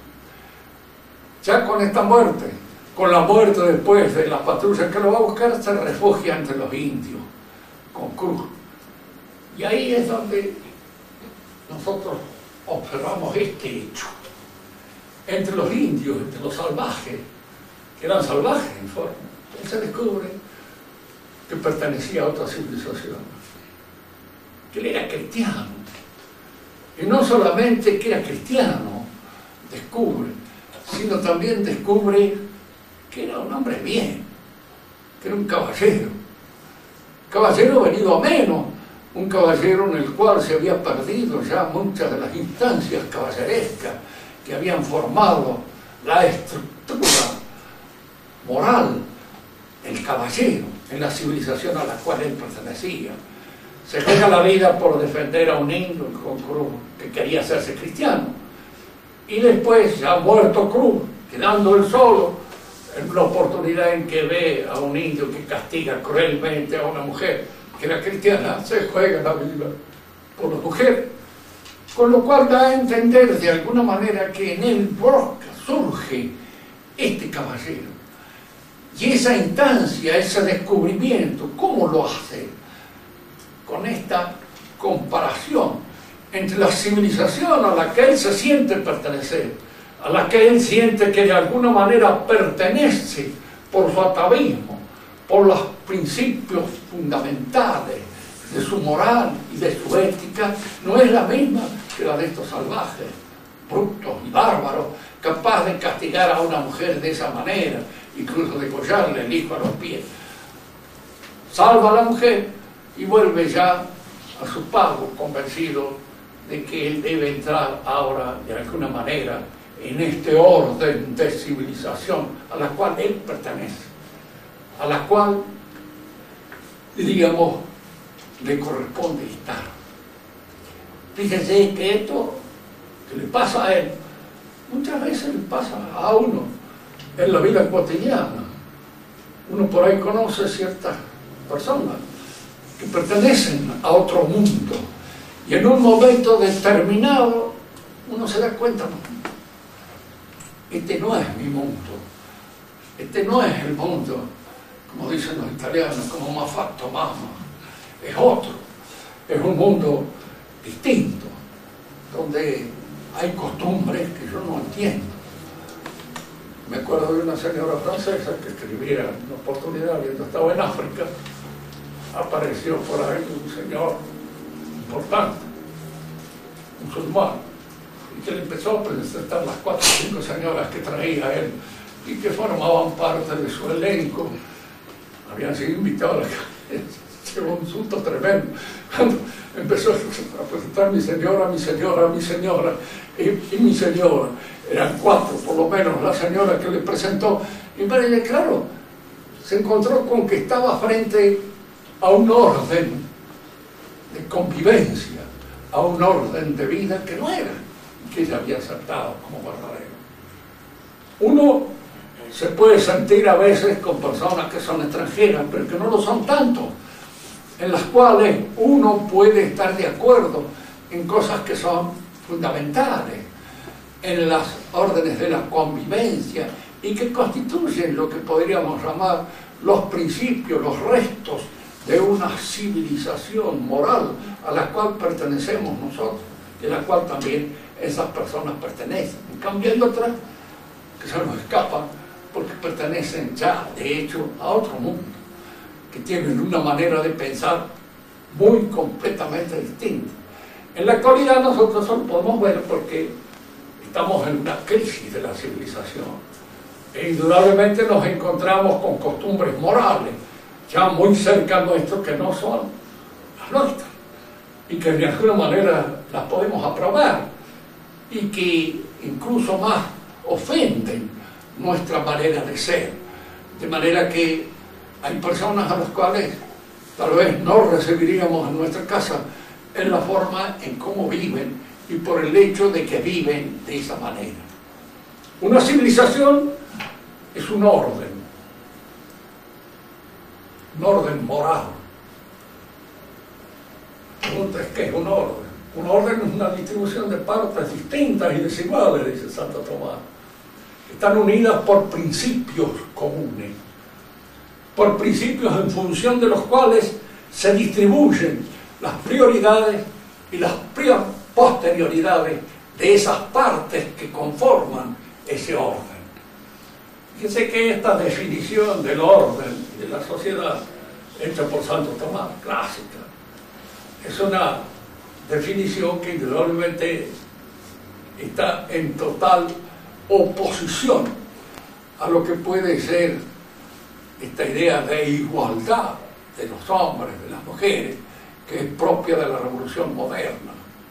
Speaker 1: Ya con esta muerte, con la muerte después de las patrullas que lo va a buscar, se refugia entre los indios, con Cruz. Y ahí es donde nosotros observamos este hecho. Entre los indios, entre los salvajes, que eran salvajes en forma, él se descubre que pertenecía a otra civilización, que él era cristiano. Y no solamente que era cristiano, descubre, sino también descubre que era un hombre bien, que era un caballero venido a menos, un caballero en el cual se había perdido ya muchas de las instancias caballerescas que habían formado la estructura moral del caballero en la civilización a la cual él pertenecía. Se juega la vida por defender a un indio con Cruz que quería hacerse cristiano, y después, ya muerto Cruz, quedando él solo, en la oportunidad en que ve a un indio que castiga cruelmente a una mujer que era cristiana, se juega la vida por la mujer, con lo cual da a entender de alguna manera que en él surge este caballero. Y esa instancia, ese descubrimiento, ¿cómo lo hace? Con esta comparación entre la civilización a la que él se siente pertenecer, a la que él siente que de alguna manera pertenece por su atavismo, por los principios fundamentales de su moral y de su ética, no es la misma que la de estos salvajes, brutos y bárbaros, capaz de castigar a una mujer de esa manera, incluso de collarle el hijo a los pies. Salva a la mujer y vuelve ya a su pago, convencido de que él debe entrar ahora de alguna manera en este orden de civilización a la cual él pertenece, a la cual, diríamos, le corresponde estar. Fíjense que esto que le pasa a él, muchas veces le pasa a uno en la vida cotidiana. Uno por ahí conoce ciertas personas que pertenecen a otro mundo y en un momento determinado uno se da cuenta, este no es mi mundo, este no es el mundo, como dicen los italianos, como más fatto mamma, es otro, es un mundo distinto, donde hay costumbres que yo no entiendo. Me acuerdo de una señora francesa que escribía en una oportunidad, cuando estaba en África, apareció por ahí un señor importante, musulmán, y que le empezó a presentar las 4 o 5 señoras que traía él y que formaban parte de su elenco. Habían sido invitados a la calle. Llegó un susto tremendo cuando empezó a presentar mi señora, mi señora, mi señora y mi señora. Eran 4 por lo menos la señora que le presentó, y claro, se encontró con que estaba frente a un orden de convivencia, a un orden de vida que no era, que ella había aceptado como verdadero. Uno se puede sentir a veces con personas que son extranjeras, pero que no lo son tanto, en las cuales uno puede estar de acuerdo en cosas que son fundamentales, en las órdenes de la convivencia y que constituyen lo que podríamos llamar los principios, los restos de una civilización moral a la cual pertenecemos nosotros y a la cual también esas personas pertenecen. En cambio hay otras que se nos escapan porque pertenecen ya, de hecho, a otro mundo, que tienen una manera de pensar muy completamente distinta. En la actualidad nosotros solo podemos ver porque estamos en una crisis de la civilización. E indudablemente nos encontramos con costumbres morales ya muy cerca nuestro que no son las nuestras y que de alguna manera las podemos aprobar y que incluso más ofenden nuestra manera de ser, de manera que hay personas a las cuales tal vez no recibiríamos en nuestra casa en la forma en cómo viven y por el hecho de que viven de esa manera. Una civilización es un orden moral. La pregunta es, ¿qué es un orden? Un orden es una distribución de partes distintas y desiguales, dice Santo Tomás. Están unidas por principios comunes, por principios en función de los cuales se distribuyen las prioridades y las posterioridades de esas partes que conforman ese orden. Fíjense que esta definición del orden de la sociedad hecha por Santo Tomás, clásica, es una definición que indudablemente está en total oposición a lo que puede ser esta idea de igualdad de los hombres, de las mujeres, que es propia de la revolución moderna.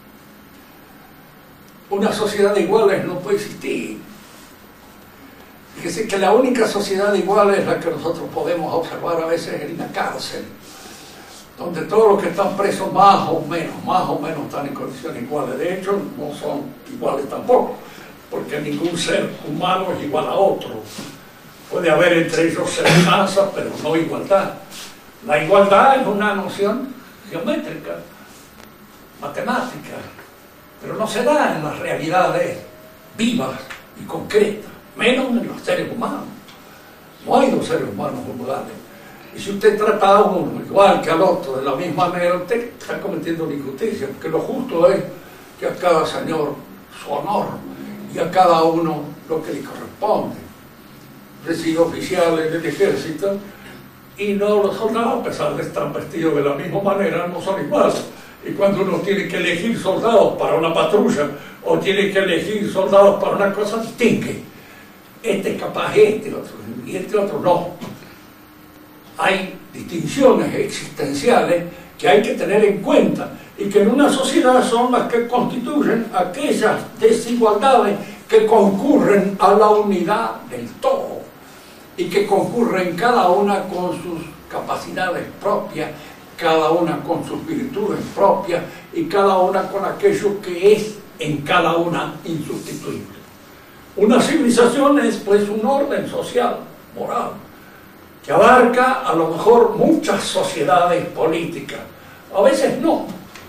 Speaker 1: Una sociedad de iguales no puede existir. Fíjese que la única sociedad igual es la que nosotros podemos observar a veces en la cárcel, donde todos los que están presos más o menos están en condiciones iguales. De hecho, no son iguales tampoco, porque ningún ser humano es igual a otro. Puede haber entre ellos semejanza, pero no igualdad. La igualdad es una noción geométrica, matemática, pero no se da en las realidades vivas y concretas, menos en los seres humanos. No hay dos seres humanos iguales. Y si usted trata a uno igual que al otro de la misma manera, usted está cometiendo una injusticia, porque lo justo es que a cada señor su honor y a cada uno lo que le corresponde. Recibe oficiales del ejército y no los soldados, a pesar de estar vestidos de la misma manera, no son iguales. Y cuando uno tiene que elegir soldados para una patrulla o tiene que elegir soldados para una cosa, distingue. Este es capaz, este otro, y este otro no. Hay distinciones existenciales que hay que tener en cuenta y que en una sociedad son las que constituyen aquellas desigualdades que concurren a la unidad del todo y que concurren cada una con sus capacidades propias, cada una con sus virtudes propias y cada una con aquello que es en cada una insustituible. Una civilización es pues un orden social, moral, que abarca a lo mejor muchas sociedades políticas, a veces no.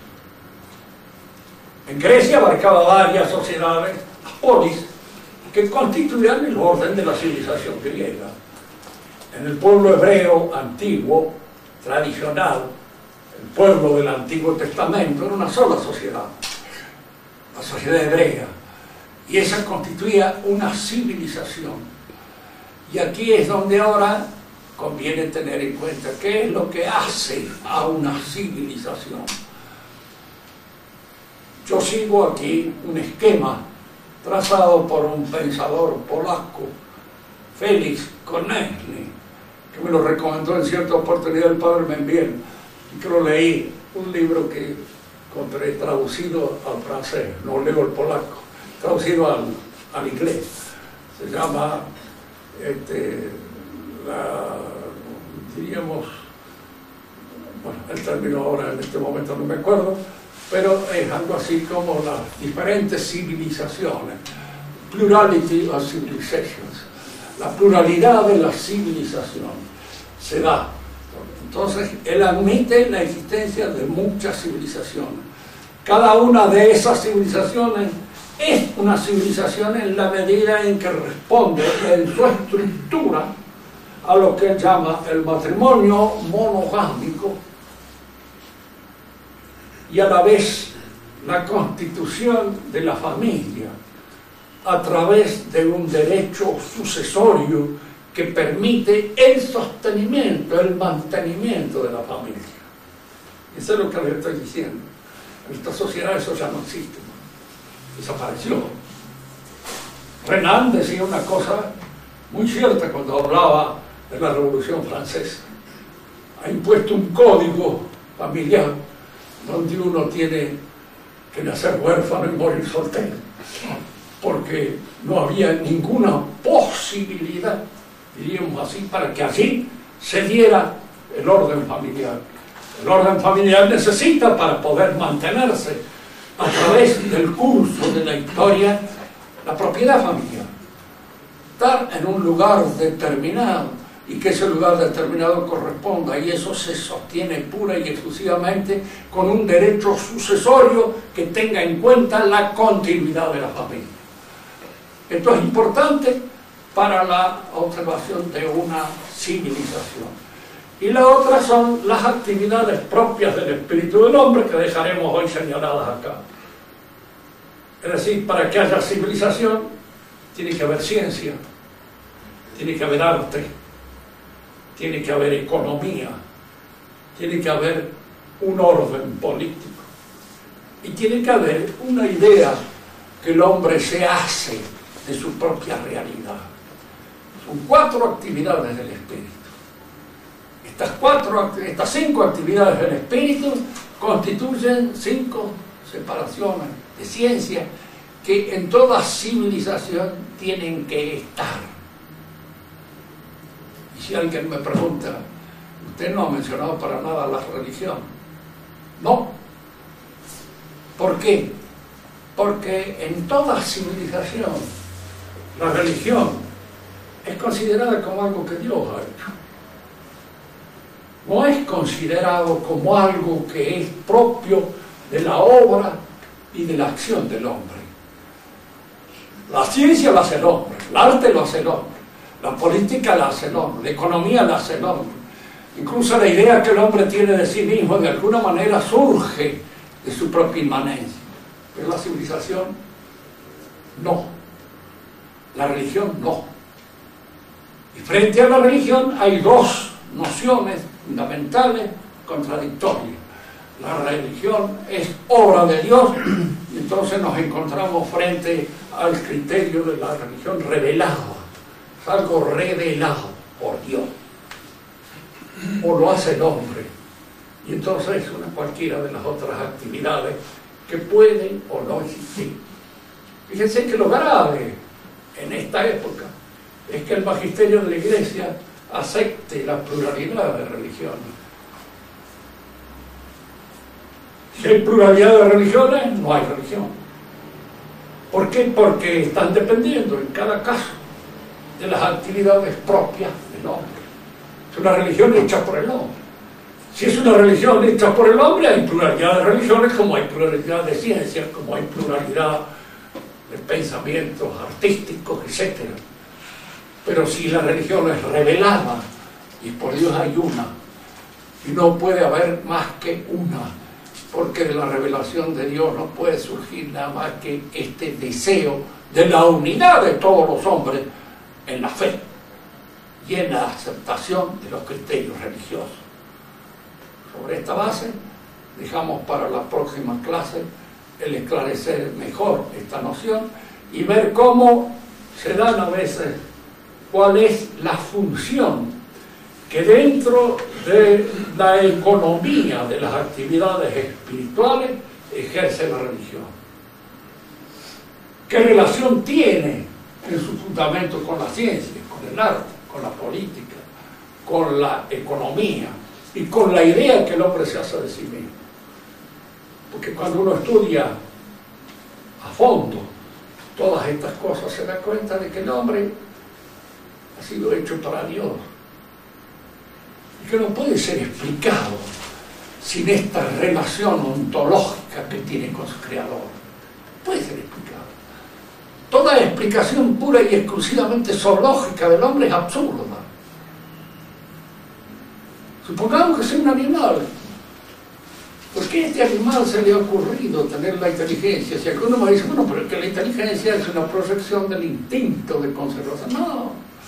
Speaker 1: En Grecia abarcaba varias sociedades, las polis, que constituían el orden de la civilización griega. En el pueblo hebreo antiguo, tradicional, el pueblo del Antiguo Testamento, era una sola sociedad, la sociedad hebrea, y esa constituía una civilización. Y aquí es donde ahora conviene tener en cuenta qué es lo que hace a una civilización. Yo sigo aquí un esquema trazado por un pensador polaco, Félix Konecny, que me lo recomendó en cierta oportunidad el padre Membiel, y que lo leí, un libro que encontré traducido al francés, no leo el polaco, traducido al inglés. Se llama diríamos, bueno, el término ahora en este momento no me acuerdo, pero es algo así como las diferentes civilizaciones, plurality of civilizations, la pluralidad de las civilizaciones se da. Entonces, él admite la existencia de muchas civilizaciones. Cada una de esas civilizaciones es una civilización en la medida en que responde en su estructura a lo que él llama el matrimonio monogámico y a la vez la constitución de la familia a través de un derecho sucesorio que permite el sostenimiento, el mantenimiento de la familia. Eso es lo que les estoy diciendo. En esta sociedad eso ya no existe, desapareció. Renan decía una cosa muy cierta cuando hablaba de la Revolución Francesa. Ha impuesto un código familiar donde uno tiene que nacer huérfano y morir soltero, porque no había ninguna posibilidad, diríamos así, para que así se diera el orden familiar. El orden familiar necesita, para poder mantenerse a través del curso de la historia, la propiedad familiar. Estar en un lugar determinado y que ese lugar determinado corresponda, y eso se sostiene pura y exclusivamente con un derecho sucesorio que tenga en cuenta la continuidad de la familia. Esto es importante para la observación de una civilización. Y la otra son las actividades propias del espíritu del hombre, que dejaremos hoy señaladas acá. Es decir, para que haya civilización tiene que haber ciencia, tiene que haber arte, tiene que haber economía, tiene que haber un orden político y tiene que haber una idea que el hombre se hace de su propia realidad. Son 4 actividades del espíritu. Estas 5 actividades del espíritu constituyen 5 separaciones de ciencia que en toda civilización tienen que estar. Y si alguien me pregunta, usted no ha mencionado para nada la religión. No. ¿Por qué? Porque en toda civilización la religión es considerada como algo que Dios ha hecho. No es considerado como algo que es propio de la obra y de la acción del hombre. La ciencia la hace el hombre, el arte lo hace el hombre, la política la hace el hombre, la economía la hace el hombre. Incluso la idea que el hombre tiene de sí mismo de alguna manera surge de su propia inmanencia. Pero la civilización no. La religión no. Y frente a la religión hay 2 nociones fundamentales contradictorias. La religión es obra de Dios y entonces nos encontramos frente al criterio de la religión revelada. Es algo revelado por Dios. O lo hace el hombre. Y entonces una cualquiera de las otras actividades que pueden o no existir. Fíjense que lo grave en esta época es que el magisterio de la Iglesia acepte la pluralidad de religiones. Si hay pluralidad de religiones, no hay religión. ¿Por qué? Porque están dependiendo en cada caso de las actividades propias del hombre. Es una religión hecha por el hombre. Si es una religión hecha por el hombre, hay pluralidad de religiones, como hay pluralidad de ciencias, como hay pluralidad de pensamientos artísticos, etc. Pero si la religión es revelada, y por Dios hay una, y no puede haber más que una, porque de la revelación de Dios no puede surgir nada más que este deseo de la unidad de todos los hombres en la fe y en la aceptación de los criterios religiosos. Sobre esta base, dejamos para la próxima clase el esclarecer mejor esta noción y ver cómo se dan a veces, cuál es la función que dentro de la economía de las actividades espirituales ejerce la religión. ¿Qué relación tiene en su fundamento con la ciencia, con el arte, con la política, con la economía y con la idea que el hombre se hace de sí mismo? Porque cuando uno estudia a fondo todas estas cosas se da cuenta de que el hombre ha sido hecho para Dios y que no puede ser explicado sin esta relación ontológica que tiene con su creador. No puede ser explicado. Toda explicación pura y exclusivamente zoológica del hombre es absurda. Supongamos que sea un animal. ¿Por qué a este animal se le ha ocurrido tener la inteligencia? Si alguno me dice, bueno, pero es que la inteligencia es una proyección del instinto de conservación. No.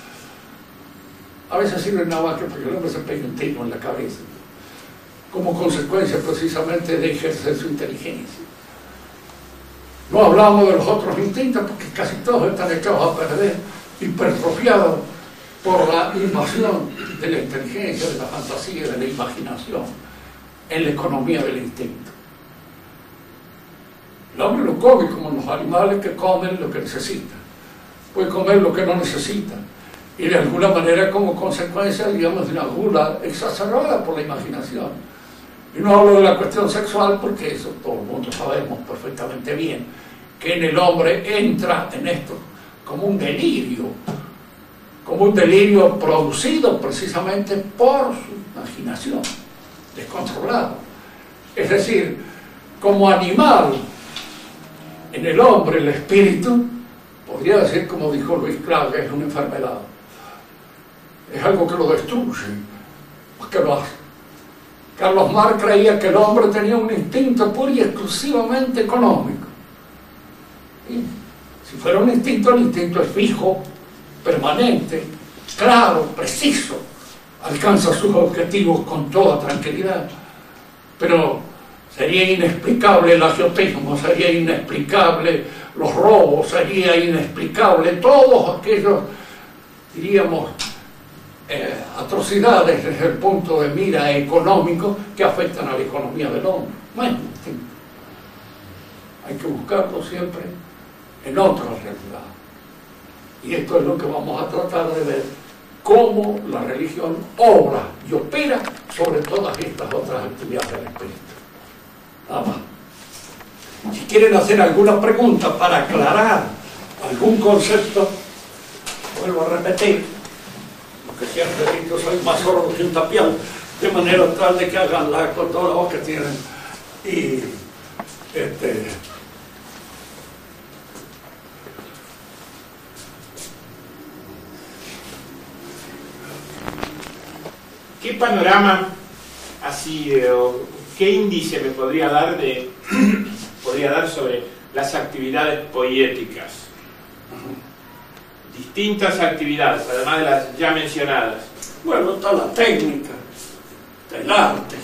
Speaker 1: A veces sirve nada más que porque el hombre se pega un tiro en la cabeza, como consecuencia precisamente de ejercer su inteligencia. No hablamos de los otros instintos porque casi todos están echados a perder, hipertrofiados por la invasión de la inteligencia, de la fantasía, de la imaginación, en la economía del instinto. El hombre lo come como los animales que comen lo que necesitan. Puede comer lo que no necesita. Y de alguna manera como consecuencia, digamos, de una gula exacerbada por la imaginación. Y no hablo de la cuestión sexual porque eso todo el mundo sabemos perfectamente bien, que en el hombre entra en esto como un delirio producido precisamente por su imaginación, descontrolado. Es decir, como animal, en el hombre el espíritu, podría decir, como dijo Luis Clark, que es una enfermedad. Es algo que lo destruye, más que lo hace. Carlos Marx creía que el hombre tenía un instinto puro y exclusivamente económico. Y si fuera un instinto, el instinto es fijo, permanente, claro, preciso, alcanza sus objetivos con toda tranquilidad. Pero sería inexplicable el agiotismo, sería inexplicable los robos, sería inexplicable todos aquellos, diríamos, atrocidades desde el punto de mira económico que afectan a la economía del hombre. Bueno, hay que buscarlo siempre en otra realidad. Y esto es lo que vamos a tratar de ver, cómo la religión obra y opera sobre todas estas otras actividades del espíritu. Nada más. Si quieren hacer alguna pregunta para aclarar algún concepto, vuelvo a repetir, que siempre digo, soy más sordo que un tapial, de manera tal de que hagan con toda la voz que tienen. Y
Speaker 2: ¿qué panorama así, qué índice me podría dar sobre las actividades poéticas? Distintas actividades, además de las ya mencionadas.
Speaker 1: Bueno, está la técnica, está el arte,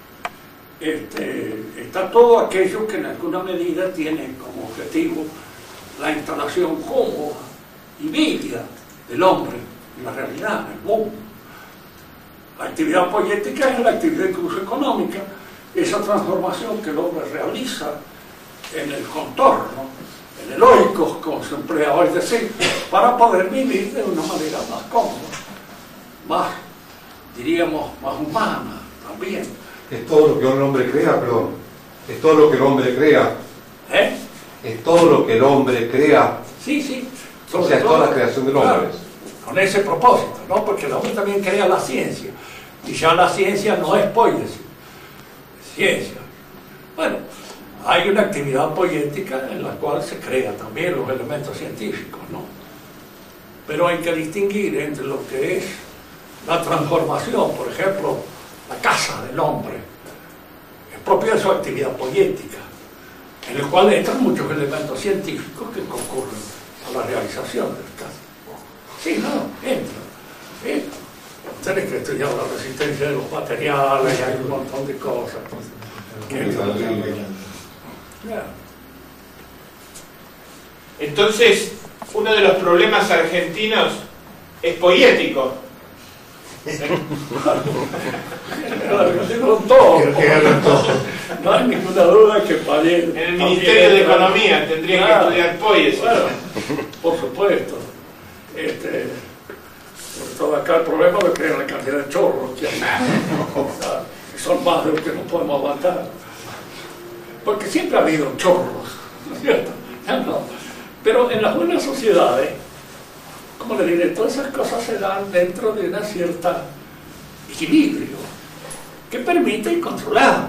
Speaker 1: está todo aquello que en alguna medida tiene como objetivo la instalación cómoda y bella del hombre en la realidad, en el mundo. La actividad poética es la actividad incluso económica, esa transformación que el hombre realiza en el contorno, en el oikos, como se emplea hoy decir, para poder vivir de una manera más cómoda, más, diríamos, más humana también.
Speaker 3: Es todo lo que un hombre crea, perdón. Es todo lo que el hombre crea.
Speaker 1: ¿Eh?
Speaker 3: Es todo lo que el hombre crea.
Speaker 1: Sí, sí.
Speaker 3: O sea, toda la creación del hombre.
Speaker 1: Claro, con ese propósito, ¿no? Porque el hombre también crea la ciencia. Y ya la ciencia no es poesía, es ciencia. Bueno, hay una actividad poética en la cual se crean también los elementos científicos, ¿no? Pero hay que distinguir entre lo que es la transformación, por ejemplo, la casa del hombre, es propia de su actividad poética, en el cual entran muchos elementos científicos que concurren a la realización de la casa. Sí, no, entra. Tienes que estudiar la resistencia de los materiales, y hay un montón de cosas.
Speaker 2: Entonces, uno de los problemas argentinos es poético.
Speaker 1: No hay ninguna duda que Pallés...
Speaker 2: En el Ministerio de Economía tendría que estudiar poesía. Bueno,
Speaker 1: por supuesto. Sobre todo acá el problema de que la cantidad de chorros que hay. Son más de los que no podemos aguantar. Porque siempre ha habido chorros, ¿no es cierto? No. Pero en las buenas sociedades, como le diré, todas esas cosas se dan dentro de una cierta equilibrio que permiten controlar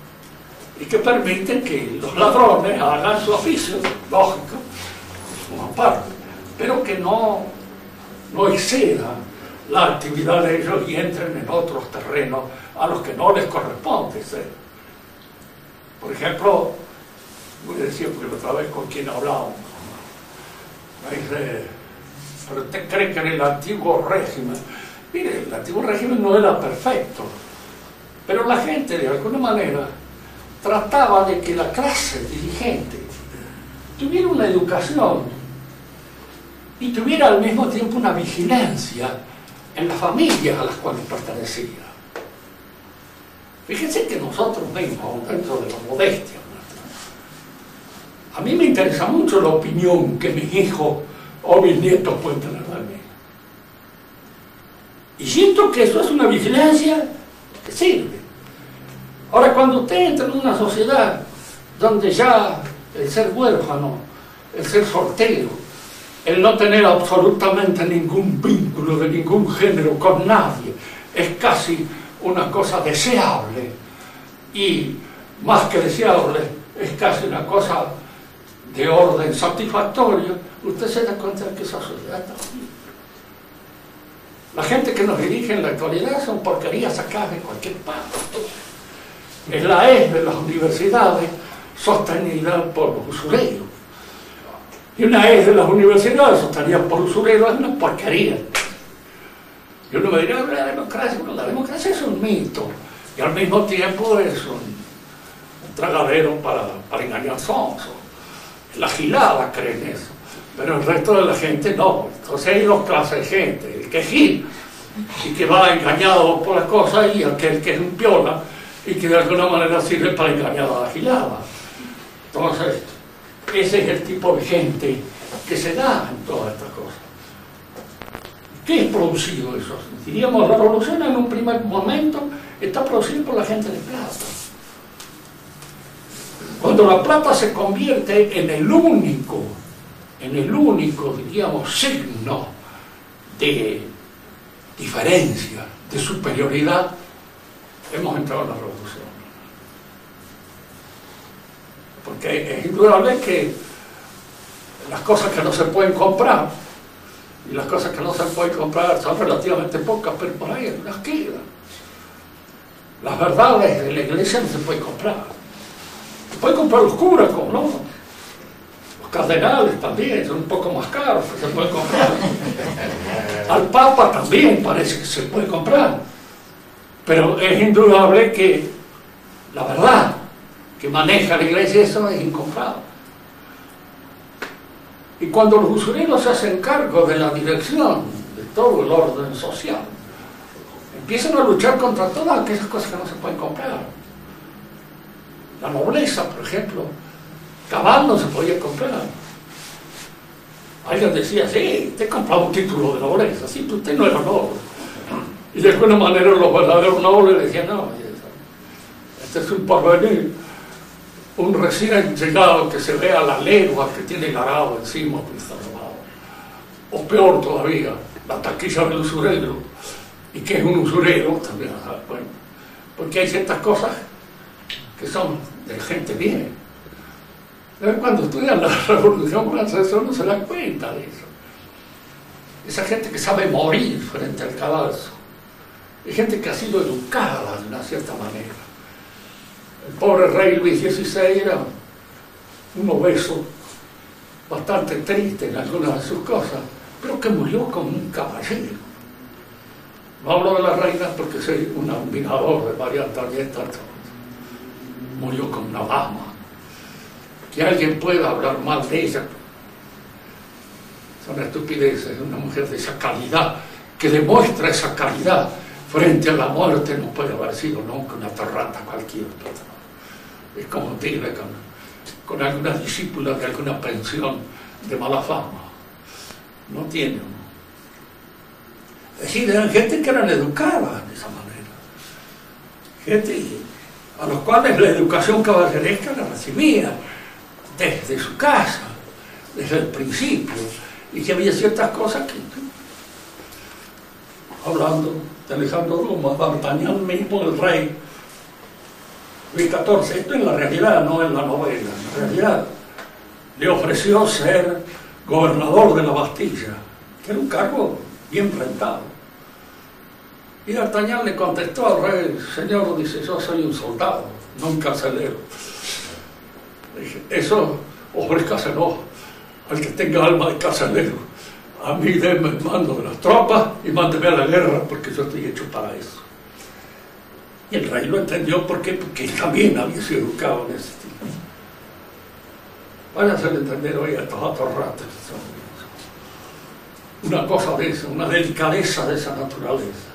Speaker 1: y que permiten que los ladrones hagan su oficio, lógico, parte, pero que no excedan la actividad de ellos y entren en otros terrenos a los que no les corresponde ser. Por ejemplo, voy a decir, porque otra vez con quien hablamos, me dice, pero usted cree que en el antiguo régimen, mire, el antiguo régimen no era perfecto, pero la gente de alguna manera trataba de que la clase dirigente tuviera una educación y tuviera al mismo tiempo una vigilancia en las familias a las cuales pertenecía. Fíjense que nosotros mismos, dentro de la modestia, a mí me interesa mucho la opinión que mis hijos o mis nietos pueden tener de mí. Y siento que eso es una vigilancia que sirve. Ahora, cuando usted entra en una sociedad donde ya el ser huérfano, el ser soltero, el no tener absolutamente ningún vínculo de ningún género con nadie, es casi una cosa deseable, y más que deseable, es casi una cosa de orden satisfactorio, usted se da cuenta de que esa sociedad está bien. La gente que nos dirige en la actualidad son porquerías sacadas de cualquier parte. Es la ES de las universidades sostenida por los usureros. Y una ES de las universidades sostenida por usureros es una porquería. Y uno me dirá, la democracia es un mito, y al mismo tiempo es un tragadero para engañar sonsos. La gilada creen eso, pero el resto de la gente no. Entonces hay dos clases de gente: el que gil y que va engañado por las cosas, y aquel que es un piola y que de alguna manera sirve para engañar a la gilada. Entonces, ese es el tipo de gente que se da en todas estas cosas. ¿Qué es producido eso? Diríamos, la revolución en un primer momento está producida por la gente de plata. Cuando la plata se convierte en el único, diríamos, signo de diferencia, de superioridad, hemos entrado en la revolución. Porque es indudable que las cosas que no se pueden comprar, y las cosas que no se pueden comprar son relativamente pocas, pero por ahí algunas quedan. Las verdades de la iglesia no se pueden comprar. Se pueden comprar los curas, como no. Los cardenales también, son un poco más caros, pero se pueden comprar. Al Papa también parece que se puede comprar. Pero es indudable que la verdad que maneja la iglesia, eso es incomparable. Y cuando los usureros se hacen cargo de la dirección de todo el orden social, empiezan a luchar contra todas aquellas cosas que no se pueden comprar. La nobleza, por ejemplo, cabal no se podía comprar. Alguien decía, sí, usted compraba un título de nobleza, sí, pero usted no era noble. Y de alguna manera los verdaderos nobles decían, no, este es un porvenir, un recién llegado que se vea la legua que tiene el arado encima, pues está robado. O peor todavía, la taquilla del usurero. ¿Y qué es un usurero? También, bueno, porque hay ciertas cosas que son de gente bien. Cuando estudian la Revolución Francesa uno se da cuenta de eso. Esa gente que sabe morir frente al cadalso. Hay gente que ha sido educada de una cierta manera. El pobre rey Luis XVI era un obeso, bastante triste en algunas de sus cosas, pero que murió como un caballero. No hablo de la reina porque soy un admirador de María Antonieta. Murió como una dama. Que alguien pueda hablar mal de ella son estupideces. Una mujer de esa calidad, que demuestra esa calidad frente a la muerte, no puede haber sido nunca una terrata cualquiera. Es como decirle con alguna discípula de alguna pensión de mala fama. No tiene. Es decir, eran gente que eran educadas de esa manera. Gente a los cuales la educación caballeresca la recibía desde su casa, desde el principio, y que había ciertas cosas que, hablando de Alejandro Dumas, D'Artagnan mismo, el rey Luis XIV, esto en la realidad, no en la novela, en la realidad, le ofreció ser gobernador de la Bastilla, que era un cargo bien rentado. Y D'Artagnan le contestó al rey: señor, dice, yo soy un soldado, no un carcelero. Dije, eso ofrézcaselo al que tenga alma de carcelero. A mí denme el mando de las tropas y mándeme a la guerra, porque yo estoy hecho para eso. Y el rey lo entendió. ¿Por qué? Porque él también había sido educado en ese estilo. Vaya a hacer entender hoy a estos atorrates. Una cosa de esa, una delicadeza de esa naturaleza.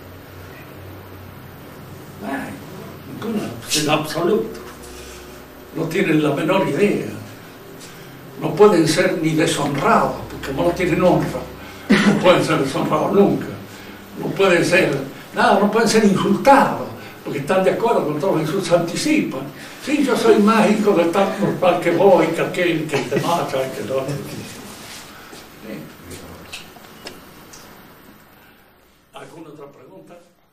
Speaker 1: Ninguna, en absoluto. No tienen la menor idea. No pueden ser ni deshonrados, porque como no tienen honra, no pueden ser deshonrados nunca. No pueden ser, nada, no pueden ser insultados, porque están de acuerdo con todo eso, se anticipan. Sí, yo soy más hijo de tal por tal que voy, que aquel, que te mata, que el otro. ¿Alguna otra pregunta?